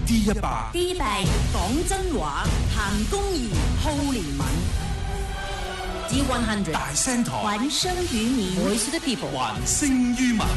D100 講真話，行公義，好憐憫。D100 大聲台， 還聲於民 ，Voice of the People， 還聲於民。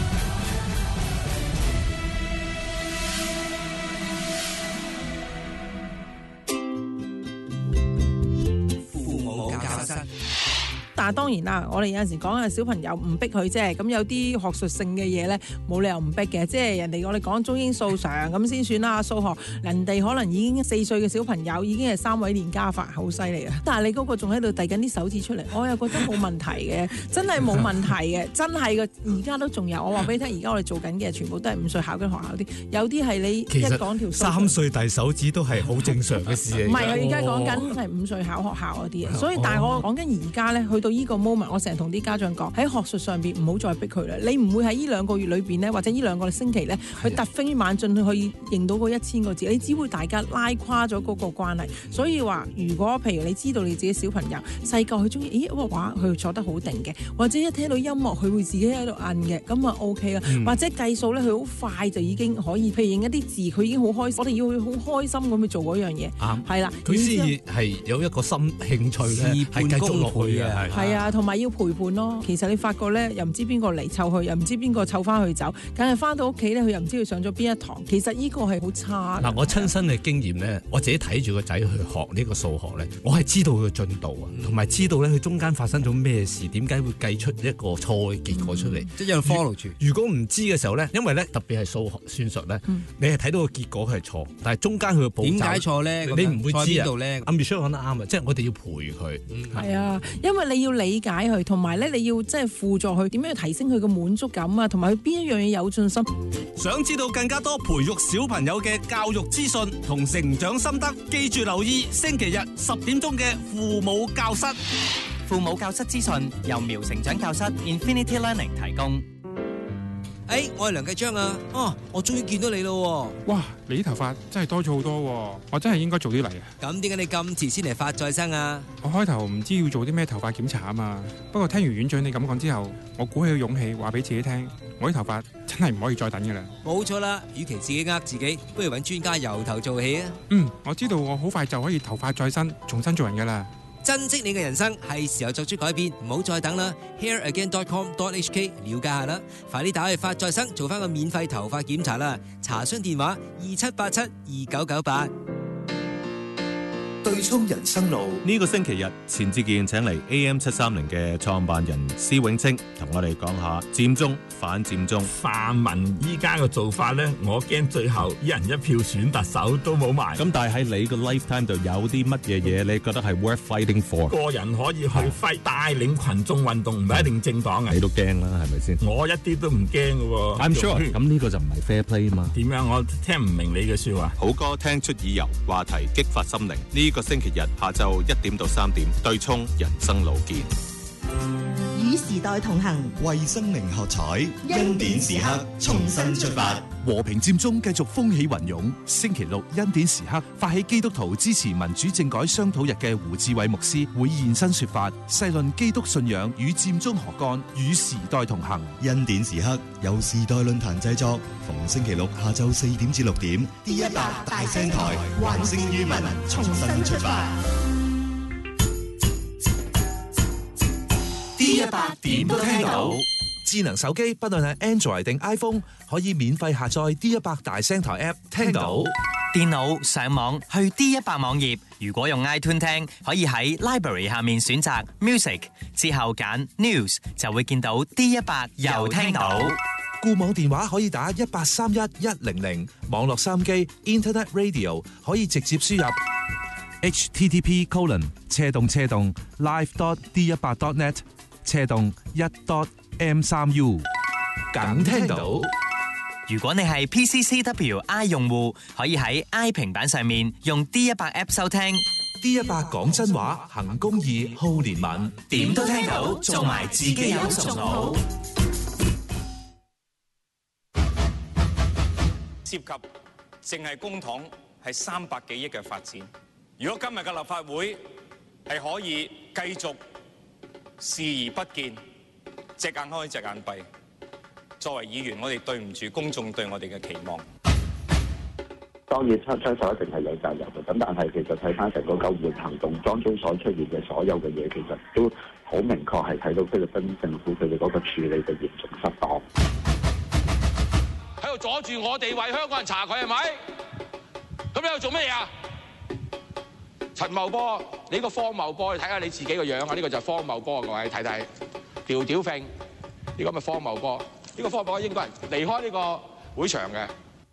父母教室。 但係當然啦，我哋有陣時講下小朋友唔逼佢啫，咁有啲學術性嘅嘢咧，冇理由唔逼嘅，即係人哋我哋講中英數常咁先算啦。數學人哋可能已經4歲嘅小朋友已經係3位連加法，好犀利啊！但係你嗰個仲喺度遞緊啲手指出嚟，我又覺得冇問題嘅，真係冇問題嘅，真係嘅，而家都仲有。我話俾你聽，而家我哋做緊嘅全部都係5歲考緊學校啲，有啲係你一講條數 3歲遞手指都係好正常嘅事嚟。 唔係，而家講緊係5歲考學校嗰啲啊，所以但係我講緊而家咧，去到呢個 moment， 我成日同啲家長講喺學術上邊唔好再逼佢啦。你唔會喺呢2個月裏邊咧，或者呢2個星期咧，去突飛猛進去認到嗰1000個字，你只會大家拉垮咗嗰個關係。所以話，如果譬如你知道你自己小朋友細個佢中意，畫佢坐得好定嘅，或者一聽到音樂佢會自己喺度摁嘅，咁啊 OK 啦。或者計數咧，佢好快就已經可以，譬如認一啲字，佢已經好開心。我哋要佢好開心咁去做嗰樣嘢，係啦， 佢先係有一個興趣咧，係繼續落去嘅， 係啊，同埋要陪伴咯。其實你發覺咧，又唔知邊個嚟湊佢，又唔知邊個湊翻佢走，梗係翻到屋企咧，佢又唔知佢上咗邊一堂。其實呢個係好差。 嗱，我親身嘅經驗咧，我自己睇住個仔去學呢個數學咧，我係知道佢嘅進度啊，同埋知道咧佢中間發生咗咩事，點解會計出一個錯嘅結果出嚟， 即係一路 follow 住。 如果唔知嘅時候咧，因為咧特別係數學算術咧，你係睇到個結果佢係錯，但係中間佢嘅步驟點解錯咧？ 你唔會知啊。 阿 Michelle 講得啱啊，即係我哋要陪佢。 係啊，因為你要理解佢，同埋咧你要即係輔助佢點樣去提升佢嘅滿足感啊，同埋佢邊一樣嘢有信心。 想知道更加多培育小朋友嘅教育資訊同成長心得，記住留意星期日10點鐘嘅父母教室。 父母教室資訊由苗成長教室 Infinity Learning 提供。 我係梁繼章啊！我終於見到你咯！ 哇，你啲頭髮真係多咗好多，我真係應該早啲嚟啊！ 咁點解你咁遲先嚟發再生啊？ 我開頭唔知要做啲咩頭髮檢查啊嘛，不過聽完院長你咁講之後，我鼓起個勇氣話俾自己聽，我啲頭髮真係唔可以再等噶啦！ 冇錯啦，與其自己呃自己，不如揾專家由頭做起啊！ 我知道我好快就可以頭髮再生，重新做人噶啦！ 珍惜你嘅人生，係時候作出改變，唔好再等啦 ！HairAgain.com.hk 了解下啦，快啲打去發再生，做翻個免費頭髮檢查啦！查詢電話27872998。 對沖人生路呢個星期日，錢志健請嚟 AM730嘅創辦人施永青同我哋講下佔中反佔中。 泛民依家嘅做法咧，我驚最後一人一票選特首都冇埋。 咁但係喺你個 lifetime 度有啲乜嘢嘢你覺得係 worth fighting for？ 個人可以去 fight，帶領群眾運動唔係一定政黨啊。 你都驚啦，係咪先？ 我一啲都唔驚嘅喎。 I'm sure。咁呢個就唔係 fair play 嘛？ 點樣？我聽唔明你嘅説話。 好歌聽出耳油，話題激發心靈。呢個星期日下晝1點到3點，對沖人生路見。 與時代同行， 為生命喝彩，恩典時刻重新出發。 和平佔中繼續風起雲湧。星期六恩典時刻，發起基督徒支持民主政改商討日嘅胡志偉牧師會現身說法，細論基督信仰與佔中何干，與時代同行。 恩典時刻由時代論壇製作，逢星期六下晝4點至6點，D100大聲台，還聲於民，重新出發。 D100點都聽到。智能手機不論係 Android 定 iPhone， 可以免費下載 D100大聲台 App 聽到。 電腦上網去 D100網頁，如果用 iTunes 聽，可以喺 Library 下面選擇 Music 之後揀 News， 就會見到 D100又聽到。 固網電話可以打1831100，網絡收音機 Internet Radio 可以直接輸入 http://live.d100.net/1.m3u， 梗聽到。 如果你係 PCCW-I 用戶，可以喺 I 平板上面用 D100 App 收聽。 D100講真話，行公義，好憐憫，點都聽到，做埋自己有仲好。 涉及淨係公帑係300幾億嘅發展。如果今日嘅立法會係可以繼續視而不見，隻眼開隻眼閉，作為議員，我哋對唔住公眾對我哋嘅期望。 當然槍手一定係有責任嘅，咁但係其實睇翻成個救援行動當中所出現嘅所有嘅嘢，其實都好明確係睇到菲律賓政府佢哋嗰個處理嘅嚴重失當。 喺度阻住我哋為香港人查佢係咪？咁你喺度做乜嘢啊？陳茂波，你個荒謬波，你睇下你自己個樣啊！呢個就係荒謬波，各位睇睇，條條揈，呢個咪荒謬波？呢個荒謬波應該係離開呢個會場嘅。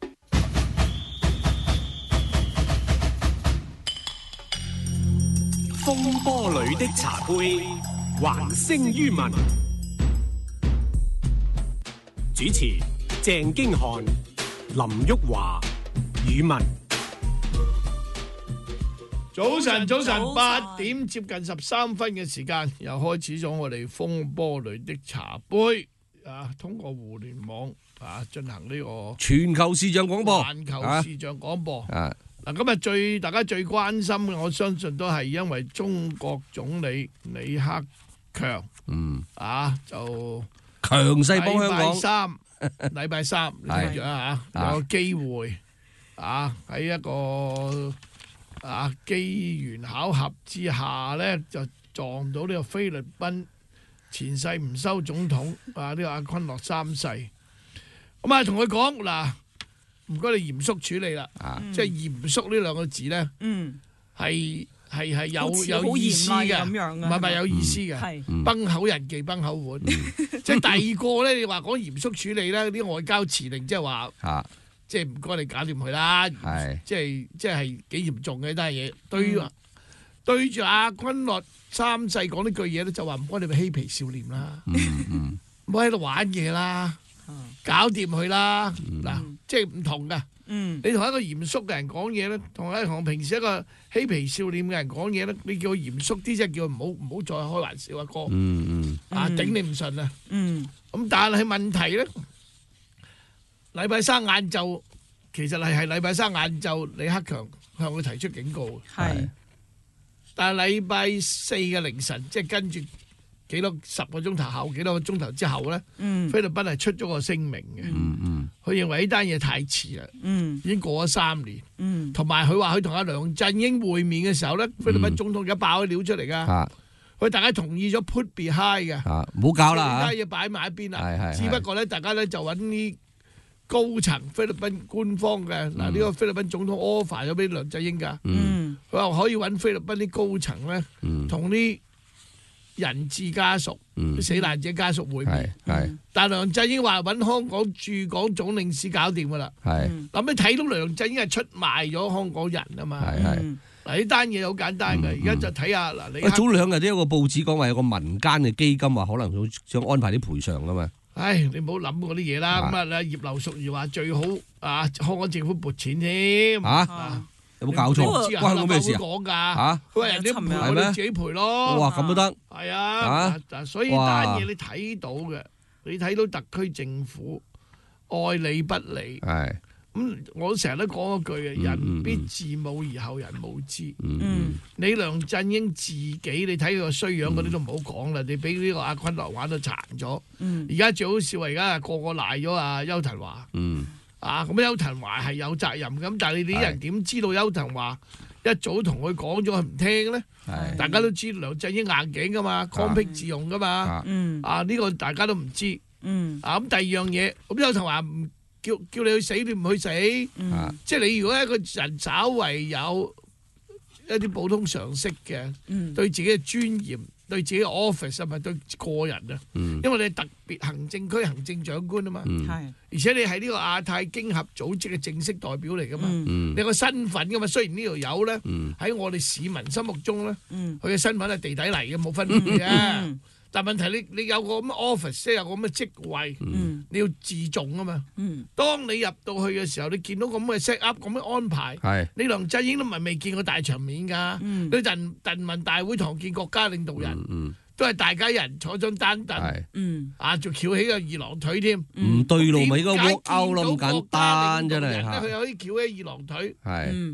風波裏的茶杯，還聲於民。主持鄭經翰、林旭華、宇文。 早晨，8點接近13分嘅時間，又開始咗我哋風波裏的茶杯啊！通過互聯網啊進行呢個全球視像廣播， 環球視像廣播。 啊！ 嗱，今日大家最關心嘅，我相信都係因為中國總理李克強，就強勢幫香港。 禮拜三，你聽住啊嚇，有個機會喺一個機緣巧合之下咧，就撞到呢個菲律賓前世唔修總統呢個阿昆諾三世，咁啊同佢講嗱，唔該你嚴肅處理啦，即係嚴肅呢兩個字咧，係有意思嘅，唔係有意思嘅，崩口人忌崩口碗，即係第二個咧，你話講嚴肅處理咧，啲外交辭令即係話，即係唔該你搞掂佢啦，即係幾嚴重嘅呢單嘢，對住阿昆諾三世講呢句嘢咧，就話唔該你咪嬉皮笑臉啦，唔好喺度玩嘢啦，搞掂佢啦，嗱，即係唔同噶。你同一個嚴肅嘅人講嘢咧，同平時一個嬉皮笑臉嘅人講嘢咧，你叫佢嚴肅啲，即係叫佢唔好再開玩笑啊哥，頂你唔順啊。咁但係問題咧，禮拜三晏晝其實係禮拜三晏晝，李克強向佢提出警告嘅。但係禮拜四嘅凌晨，即係跟住10個鐘頭後，幾多個鐘頭之後咧，菲律賓係出咗個聲明嘅。佢認為呢單嘢太遲啦，已經過咗3年。同埋佢話佢同阿梁振英會面嘅時候咧，菲律賓總統而家爆咗料出嚟㗎。佢大家同意咗 put behind 嘅， 唔好搞啦， 呢單嘢擺埋一邊啦。只不過咧，大家咧就揾啲高層菲律賓官方嘅嗱，呢個菲律賓總統 offer 咗俾梁振英㗎。佢話可以揾菲律賓啲高層咧，同啲人質家屬、死難者家屬會面，但梁振英話揾香港駐港總領事搞掂噶啦。咁你睇到梁振英係出賣咗香港人啊嘛。嗱，呢單嘢好簡單嘅，而家就睇下嗱，你早2日都有個報紙講話有個民間嘅基金話可能想安排啲賠償噶嘛。 你唔好諗嗰啲嘢啦。咁啊，葉劉淑儀話最好香港政府撥錢添。 有冇搞錯？關我咩事啊？ 佢話人哋唔賠，我哋自己賠咯。 哇，咁都得？ 係啊，所以單嘢你睇到嘅，你睇到特區政府愛理不理。咁我成日都講一句嘅，人必自侮而後人侮之。你梁振英自己，你睇佢個衰樣嗰啲都唔好講啦。你俾呢個阿昆諾玩到殘咗。而家最好笑係而家個個賴咗阿邱騰華。咁邱騰華係有責任咁，但係你啲人點知道邱騰華一早同佢講咗佢唔聽咧？大家都知梁振英硬頸噶嘛，剛愎自用噶嘛。呢個大家都唔知。咁第二樣嘢，咁邱騰華唔叫你去死，你唔去死。即係你如果一個人稍為有一啲普通常識嘅，對自己嘅尊嚴，對自己嘅 office 係咪對個人啊？因為你係特別行政區行政長官啊嘛，而且你係呢個亞太經合組織嘅正式代表嚟噶嘛，你有個身份噶嘛。雖然呢條友咧喺我哋市民心目中咧，佢嘅身份係地底嚟嘅，冇分別嘅。但問題你有個咁嘅 office， 即係有個咁嘅職位，你要自重啊嘛。當你入到去嘅時候，你見到咁嘅 set up 咁嘅安排，你梁振英都唔係未見過大場面㗎。你人民大會堂見國家領導人，都係大家人坐張單凳，仲翹起個二郎腿添。 唔對路咪應該 walk out 咯，咁簡單真係嚇。 佢可以翹起二郎腿，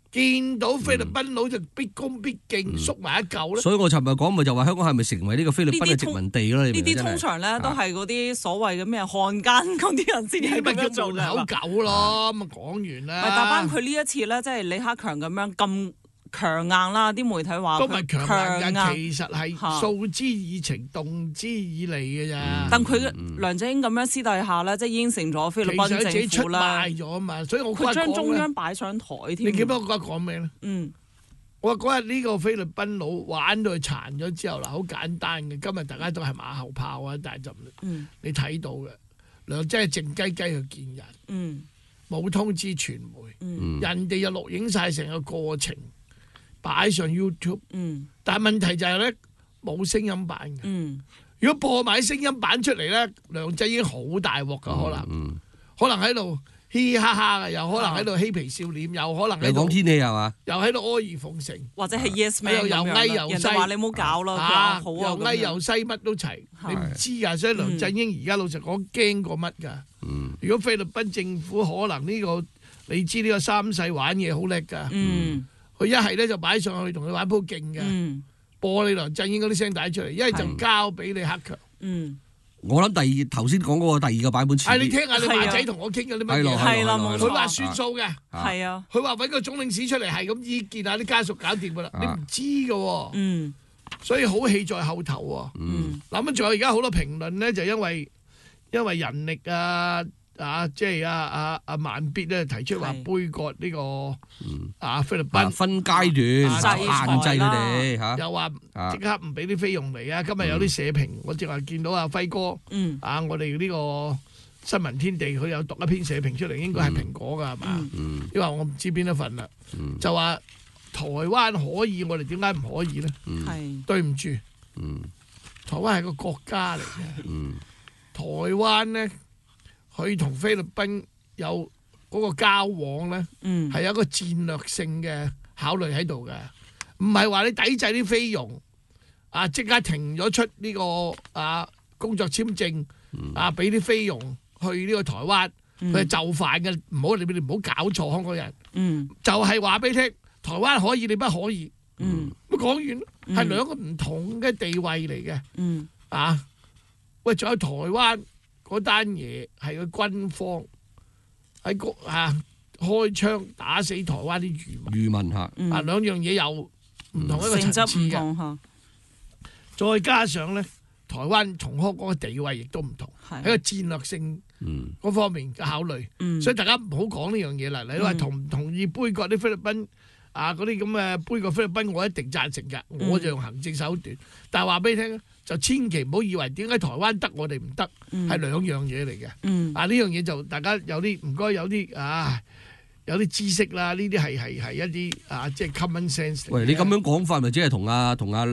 見到菲律賓佬就必恭必敬，縮埋一嚿咧。 所以我尋日講咪就話香港係咪成為呢個菲律賓嘅殖民地咯？ 呢啲通常咧都係嗰啲所謂嘅咩漢奸嗰啲人先係咁樣做嘅。 門口狗咯，咁啊講完啦。 咪搭翻佢呢一次咧，即係李克強咁樣咁強硬啦，啲媒體話都唔係強硬硬， 其實係訴之以情，動之以理嘅咋。 但佢梁振英咁樣私底下咧，即係應承咗菲律賓政府啦， 自己出賣咗啊嘛，所以我佢將中央擺上台添。 你記唔記得我講咩咧？我話嗰日呢個菲律賓佬玩到佢殘咗之後嗱，好簡單嘅。今日大家都係馬後炮啊，但係就你睇到嘅，梁真係靜雞雞去見人，冇通知傳媒，人哋又錄影晒成個過程。擺上 YouTube，但係問題就係咧冇聲音版嘅。如果播埋聲音版出嚟咧，梁振英好大鑊噶，可能喺度嘻嘻哈哈嘅，又可能喺度嬉皮笑臉，又可能喺度講天氣係嘛， 又喺度阿諛奉承， 或者係 Yes Man 又翳又西， 人哋話你唔好搞啦， 又翳又西乜都齊，你唔知噶。所以梁振英而家老實講驚過乜噶？如果菲律賓政府可能呢個，你知呢個三世玩嘢好叻噶。佢一係咧就擺上去同佢玩鋪勁嘅，播你梁振英嗰啲聲帶出嚟；一係就交俾李克強。 我諗頭先講嗰個第二個版本遲啲。 你聽下你華仔同我傾嗰啲乜嘢？ 係啦，冇錯。 佢話算數嘅， 係啊。 佢話揾個總領事出嚟係咁意見下啲家屬搞掂噶啦，你唔知嘅。所以好戲在後頭。嗱咁仲有而家好多評論咧，就因為人力即係阿慢必咧提出話杯葛呢個菲律賓分階段限制佢哋嚇， 又話即刻唔俾啲菲傭嚟啊！今日有啲社評，我淨係見到阿輝哥我哋呢個新聞天地佢有讀一篇社評出嚟，應該係蘋果㗎係嘛？因為我唔知邊一份啦，就話台灣可以，我哋點解唔可以咧？對唔住，台灣係個國家嚟嘅，台灣咧。佢同菲律賓有嗰個交往咧，係有一個戰略性嘅考慮喺度嘅，唔係話你抵制啲菲傭即刻停咗出呢個工作簽證俾啲菲傭去呢個台灣，佢係就範嘅，你唔好搞錯香港人，就係話俾你聽，台灣可以，你不可以，咁講完係兩個唔同嘅地位嚟嘅，喂，仲有台灣。嗰單嘢係個軍方喺開槍打死台灣啲漁民嚇，兩樣嘢又唔同一個層次嘅。再加上咧，台灣同香港嘅地位亦都唔同，喺個戰略性嗰方面嘅考慮。所以大家唔好講呢樣嘢啦。你話同唔同意杯葛啲菲律賓嗰啲咁嘅杯葛菲律賓，我一定贊成㗎。我就用行政手段，但係話俾你聽。就千祈唔好以為點解台灣得我哋唔得，係兩樣嘢嚟嘅。呢樣嘢就大家有啲唔該有啲知識啦。呢啲係一啲即係 common sense。 喂，你咁樣講法咪即係同阿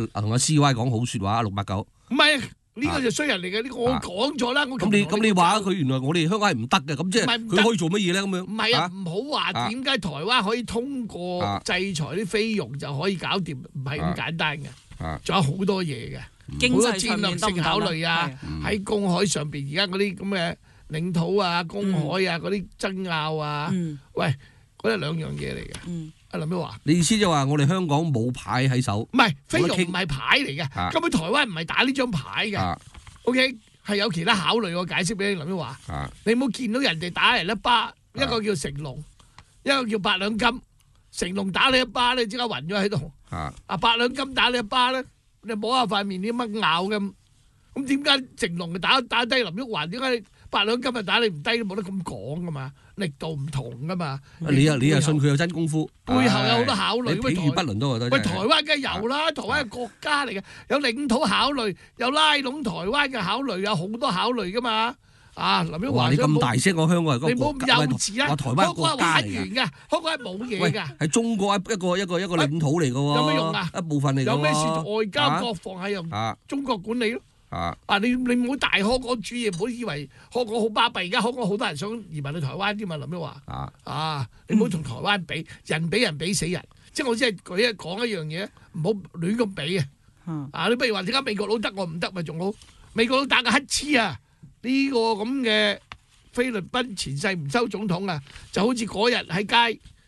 CY 講好説話689？ 唔係呢個就衰人嚟嘅，呢個我講咗啦。 咁你話佢原來我哋香港係唔得嘅，咁即係佢可以做乜嘢咧？咁樣唔係唔好話點解台灣可以通過制裁啲菲傭就可以搞掂，唔係咁簡單嘅，仲有好多嘢嘅。好多戰略性考慮喺公海上邊，而家嗰啲咁嘅領土公海嗰啲爭拗喂，嗰係兩樣嘢嚟嘅。阿林咩話？ 你意思就話我哋香港冇牌喺手？ 唔係，菲傭唔係牌嚟嘅，根本台灣唔係打呢張牌嘅。OK， 係有其他考慮，我解釋俾你林咩話。你冇見到人哋打人一巴，一個叫成龍，一個叫八兩金。成龍打你一巴咧，即刻暈咗喺度。八兩金打你一巴咧。你摸下塊面啲乜咬咁，咁點解成龍打低林旭華？點解八兩金日打你唔低都冇得咁講噶嘛？力度唔同噶嘛？ 你又信佢有真功夫？ 背後有好多考慮。 你比喻不倫都覺得。 喂，台灣梗係有啦，台灣係國家嚟嘅，有領土考慮，有拉攏台灣嘅考慮，有好多考慮噶嘛。林旭華， 你咁大聲講香港係個你冇咁幼稚啊！ 話台灣國家嚟㗎，香港係冇嘢㗎。 係中國一個領土嚟㗎喎。 有咩用啊？ 一部分嚟㗎喎。 有咩事？外交國防係由中國管理咯。你唔好大香港主義，唔好以為香港好巴閉。而家香港好多人想移民去台灣添嘛？林旭華。你唔好同台灣比，人比人比死人。即係我只係講一樣嘢，唔好亂咁比啊！你不如話點解美國佬得我唔得咪仲好？美國佬打個乞嗤啊！呢個咁嘅菲律賓前世唔收總統啊，就好似嗰日喺街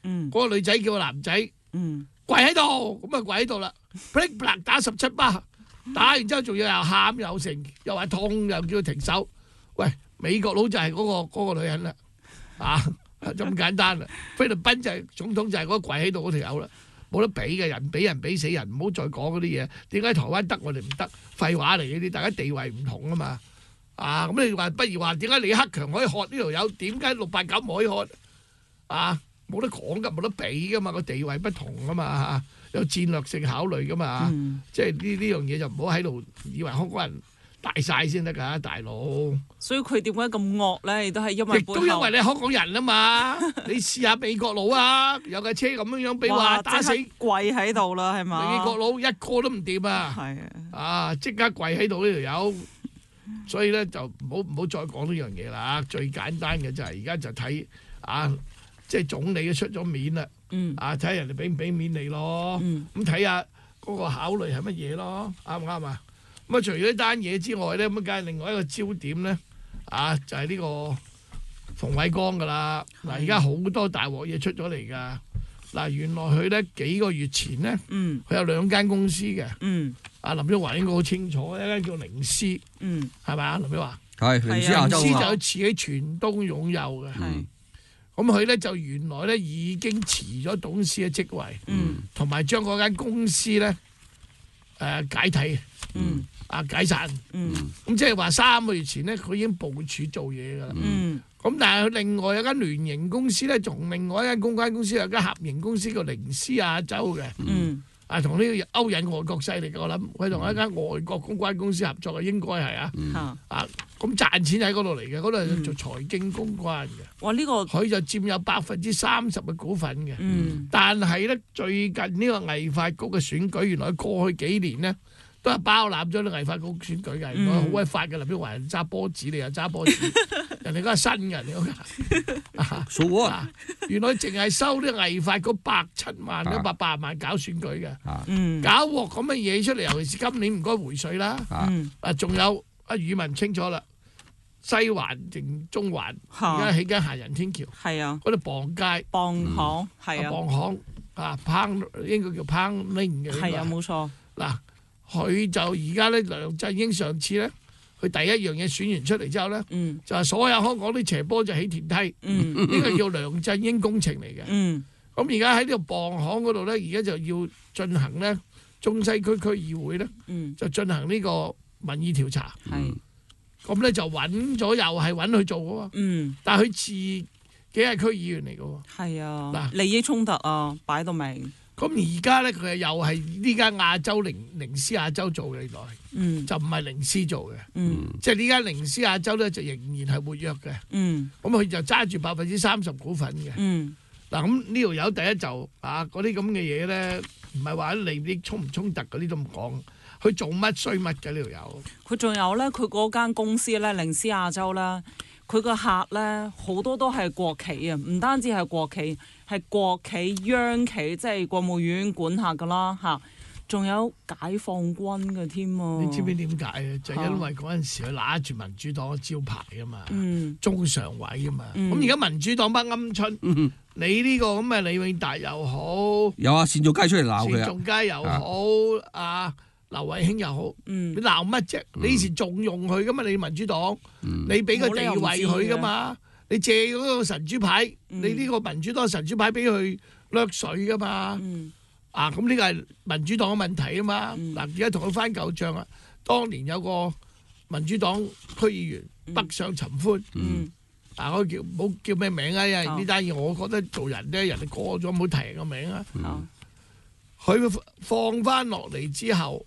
嗰個女仔叫個男仔跪喺度，咁啊跪喺度啦，噼啪打17巴，打完之後仲要又喊又成，又話痛，又叫佢停手。喂，美國佬就係嗰個女人啦，就咁簡單啦。菲律賓就係總統就係嗰個跪喺度嗰條友啦，冇得比嘅，人比人比死人，唔好再講嗰啲嘢。點解台灣得我哋唔得？廢話嚟嘅啲，大家地位唔同啊嘛。咁你話不如話點解李克強可以喝呢條友？點解689唔可以喝？冇得講噶，冇得比噶嘛，個地位不同啊嘛，有戰略性考慮噶嘛。即係呢樣嘢就唔好喺度以為香港人大晒先得㗎，大佬。 所以佢點解咁惡咧？亦都係因為亦都因為你香港人啊嘛。你試下美國佬啊，有架車咁樣俾話打死跪喺度啦，係嘛？ 美國佬一個都唔掂啊！係即刻跪喺度呢條友。所以咧就唔好再講呢樣嘢啦。最簡單嘅就係而家就睇即係總理都出咗面啦。睇下人哋俾唔俾面你咯。咁睇下嗰個考慮係乜嘢咯？啱唔啱啊？咁除咗呢單嘢之外咧，咁梗係另外一個焦點咧，就係呢個馮煒光噶啦。嗱，而家好多大鑊嘢出咗嚟噶。嗱，原來佢咧幾個月前咧，佢有2間公司嘅。林旭華應該好清楚，一間叫寧絲，係咪啊？林旭華係寧絲亞洲寧絲就自己全東擁有嘅。咁佢咧就原來咧已經辭咗董事嘅職位，同埋將嗰間公司咧解體，解散。咁即係話3個月前咧，佢已經部署做嘢㗎啦。咁但係佢另外有間聯營公司咧，同另外一間公關公司有間合營公司叫寧絲亞洲嘅。同呢個勾引外國勢力嘅，我諗佢同一間外國公關公司合作嘅，應該係咁賺錢喺嗰度嚟嘅，嗰度係做財經公關嘅。 哇！呢個佢就佔有30%嘅股份嘅。但係咧最近呢個藝發局嘅選舉，原來過去幾年咧都係包攬咗啲藝發局選舉嘅，原來好鬼發嘅。林彪話人揸波子，你又揸波子，人哋嗰個新嘅，你嗰個數喎。 原來淨係收啲藝發局107萬、180萬搞選舉嘅，搞鑊咁嘅嘢出嚟，尤其是今年唔該回水啦。仲有宇文清楚啦，西環定中環而家起緊行人天橋，嗰度磅街、 磅行磅行烹應該叫烹拎嘅， 冇錯。 嗱，佢就而家咧，梁振英上次咧，佢第一樣嘢選完出嚟之後咧，就係所有香港啲斜坡就起電梯，呢個叫梁振英工程嚟嘅。咁而家喺呢個磅行嗰度咧，而家就要進行咧中西區區議會咧，就進行呢個民意調查。咁咧就揾咗，又係揾佢做嘅喎。但係佢自己係區議員嚟嘅喎。 嗱，利益衝突啊，擺到明。 咁而家咧，佢又係呢間亞洲寧絲亞洲做嘅，原來就唔係寧絲做嘅。即係呢間寧絲亞洲咧，就仍然係活躍嘅。咁佢就揸住30%股份嘅。嗱，咁呢條友第一就嗰啲咁嘅嘢咧，唔係話利益衝唔衝突嗰啲都唔講，佢做乜衰乜嘅呢條友。 佢仲有咧，佢嗰間公司咧，寧絲亞洲咧，佢個客咧好多都係國企啊，唔單止係國企，係國企、央企，即係國務院管轄噶啦嚇，仲有解放軍嘅添啊！ 你知唔知點解啊？就因為嗰陣時佢揦住民主黨嘅招牌啊嘛，中常委啊嘛。咁而家民主黨班鵪鶉，你呢個咁嘅李永達又好， 有啊，單仲偕出嚟鬧佢啊， 單仲偕又好，劉慧卿又好，你鬧乜啫？你以前仲用佢噶嘛？你民主黨，你俾個地位佢噶嘛？你借嗰個神豬牌，你呢個民主黨神豬牌俾佢掠水噶嘛？咁呢個係民主黨嘅問題啊嘛。嗱，而家同佢翻舊帳啊，當年有個民主黨區議員北上尋歡，我叫冇叫咩名啊？因為呢單嘢我覺得做人咧，人哋過咗唔好提人個名啊。佢放翻落嚟之後，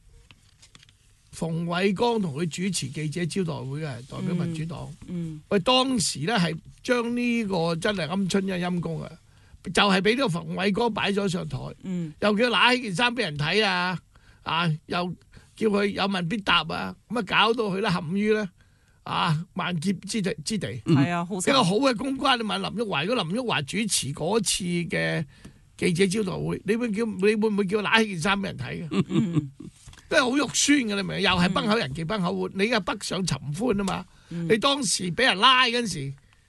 馮煒光同佢主持記者招待會嘅，代表民主黨。佢當時咧係將呢個真係鵪鶉嘅陰公啊，就係俾呢個馮煒光擺咗上台，又叫佢揦起件衫俾人睇啊，又叫佢有問必答啊，咁啊搞到佢咧陷於咧萬劫之地。 係啊， 一個好嘅公關，你問林旭華，如果林旭華主持嗰次嘅記者招待會，你會唔會叫佢揦起件衫俾人睇嘅？都係好肉酸嘅，你明？又係崩口人忌崩口碗。你而家北上尋歡啊嘛！你當時俾人拉嗰陣時，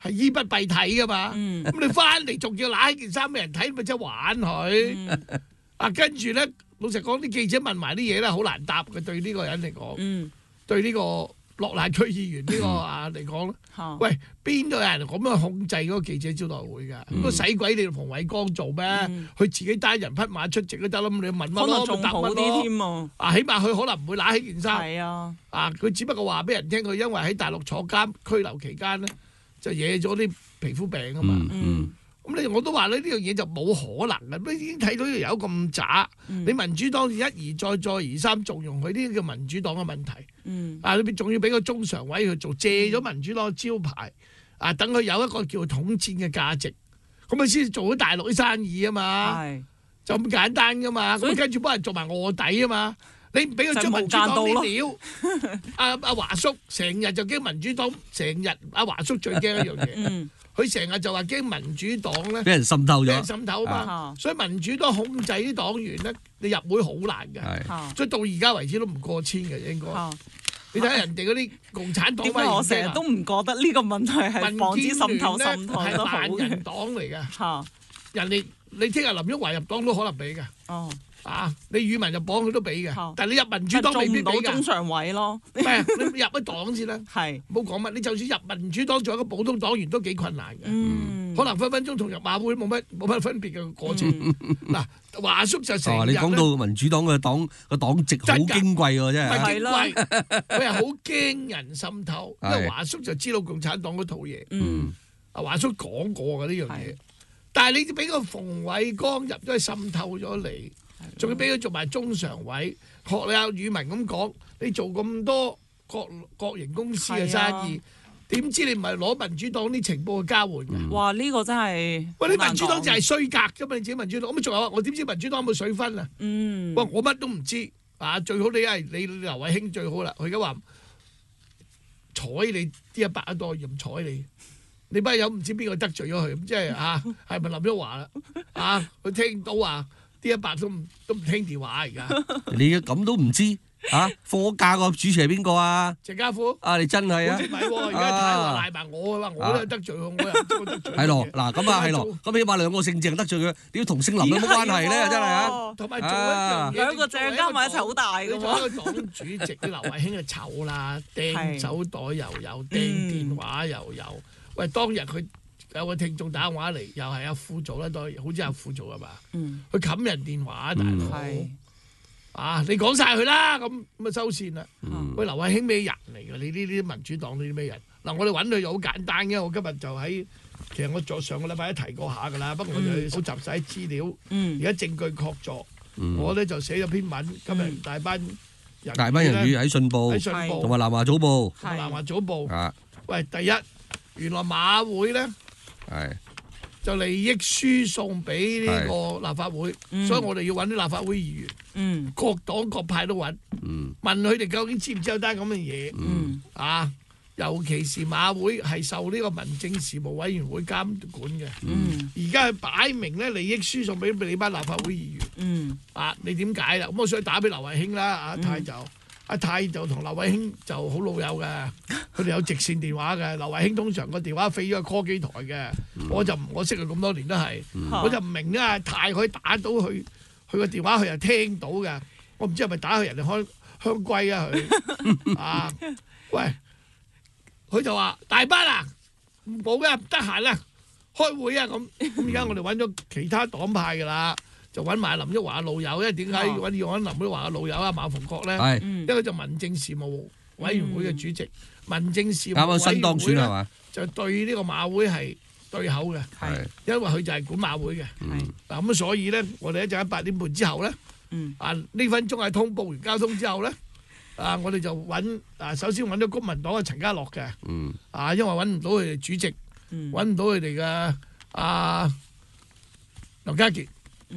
係衣不蔽體噶嘛。咁你翻嚟仲要揦件衫俾人睇，咪真係玩佢。跟住咧，老實講，啲記者問埋啲嘢咧，好難答嘅。對呢個人嚟講，對呢個落難區議員呢個嚟講，喂，邊度有人咁樣控制嗰個記者招待會㗎？咁個使鬼你同馮偉光做咩？佢自己單人匹馬出席都得啦，咁你問乜咯？ 仲好啲添啊！ 起碼佢可能唔會揦起件衫。 係啊， 佢只不過話俾人聽，佢因為喺大陸坐監拘留期間咧，就惹咗啲皮膚病啊嘛。咁我都話咧，呢樣嘢就冇可能嘅，都已經睇到有咁渣。你民主黨一而再，再而三縱容佢，呢啲叫民主黨嘅問題。你仲要俾個中常委去做，借咗民主黨招牌，等佢有一個叫統戰嘅價值，咁佢先做咗大陸啲生意啊嘛。就咁簡單噶嘛。咁跟住幫人做埋臥底啊嘛。你唔俾佢將民主黨啲料，阿華叔成日就驚民主黨，成日阿華叔最驚一樣嘢。佢成日就話驚民主黨咧俾人滲透咗， 俾人滲透啊嘛，所以民主黨控制啲黨員咧，你入會好難嘅，所以到而家為止都唔過千嘅應該。你睇下人哋嗰啲共產黨， 點解我成日都唔覺得呢個問題係防止滲透得好係萬人黨嚟嘅，人哋你聽日林旭華入黨都可能俾嘅。你語文就綁佢都俾嘅，但係你入民主黨未必俾㗎。做唔到中常委咯。唔係，你入咗黨先啦。係。冇講乜，你就算入民主黨做一個普通黨員都幾困難嘅。可能分分鐘同入馬會冇乜分別嘅過程。嗱，華叔就成日你講到民主黨嘅黨籍好矜貴喎，真係。 係矜貴，佢係好驚人滲透，因為華叔就知道共產黨嗰套嘢。華叔講過嘅呢樣嘢，但係你俾個馮偉光入咗去滲透咗嚟。仲要俾佢做埋中常委，學你阿宇文咁講，你做咁多國營公司嘅生意，點知你唔係攞民主黨啲情報去交換嘅？ 哇！呢個真係喂，你民主黨就係衰格㗎嘛？你自己民主黨咁仲有我點知民主黨有冇水分啊？喂，我乜都唔知最好你係你劉慧卿最好啦。佢而家話睬你啲100多，又唔睬你。你班友唔知邊個得罪咗佢，咁即係係咪林旭華啦？佢聽到話。啲100都唔聽電話而家， 你咁都唔知放咗假個主持係邊個啊？ 鄭家富你真係啊！ 唔係喎，而家太話賴埋我，話我都得罪佢，我又唔知我得罪。 係咯，嗱咁係咯，咁起碼兩個姓鄭得罪佢，點同姓林有乜關係咧？真係啊！ 同埋做一樣嘢， 兩個鄭加埋一齊好大嘅喎。 做一個黨主席，啲劉慧卿就醜啦，掟手袋又有，掟電話又有。喂，當日佢。有個聽眾打電話嚟，又係阿副組啦，當然好似阿副組係嘛？佢冚人電話，大佬你講晒佢啦，咁啊收線啦。喂，劉慧卿咩人嚟㗎？你呢啲民主黨呢啲咩人？嗱，我哋揾佢又好簡單嘅。我今日就其實我上個禮拜都提過下㗎啦，不過我就收集晒資料，而家證據確鑿，我咧就寫咗篇文，今日大班人語喺信報，同埋南華早報， 南華早報。喂，第一，原來馬會咧。就利益輸送俾呢個立法會，所以我哋要揾啲立法會議員，各黨各派都揾，問佢哋究竟知唔知有單咁嘅嘢？尤其是馬會係受呢個民政事務委員會監管嘅，而家佢擺明咧利益輸送俾你班立法會議員，你點解啦？咁我想打俾劉慧卿啦，阿泰就同劉慧卿就好老友嘅，佢哋有直線電話嘅。劉慧卿通常個電話飛咗去 call 機台嘅，我識佢咁多年都係，我就唔明啊。泰可以打到佢個電話，佢又聽到嘅。我唔知係咪打去人哋開香龜啊佢喂，佢就話大班啊，冇嘅，唔得閒啦，開會啊咁。而家我哋揾咗其他黨派㗎啦。就揾埋林旭華老友，因為點解要揾林旭華嘅老友馬逢國咧？因為就民政事務委員會嘅主席，民政事務委員會新當選係嘛？就對呢個馬會係對口嘅，因為佢就係管馬會嘅。嗱咁所以咧，我哋一陣喺8點半之後咧，呢分鐘係通報完交通之後咧，我哋就揾首先揾咗公民黨嘅陳家樂嘅，因為揾唔到佢哋主席，揾唔到佢哋嘅劉家傑。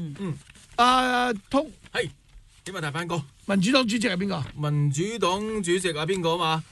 通係點啊，大班哥？ 民主黨主席係邊個？ 民主黨主席係邊個啊嘛？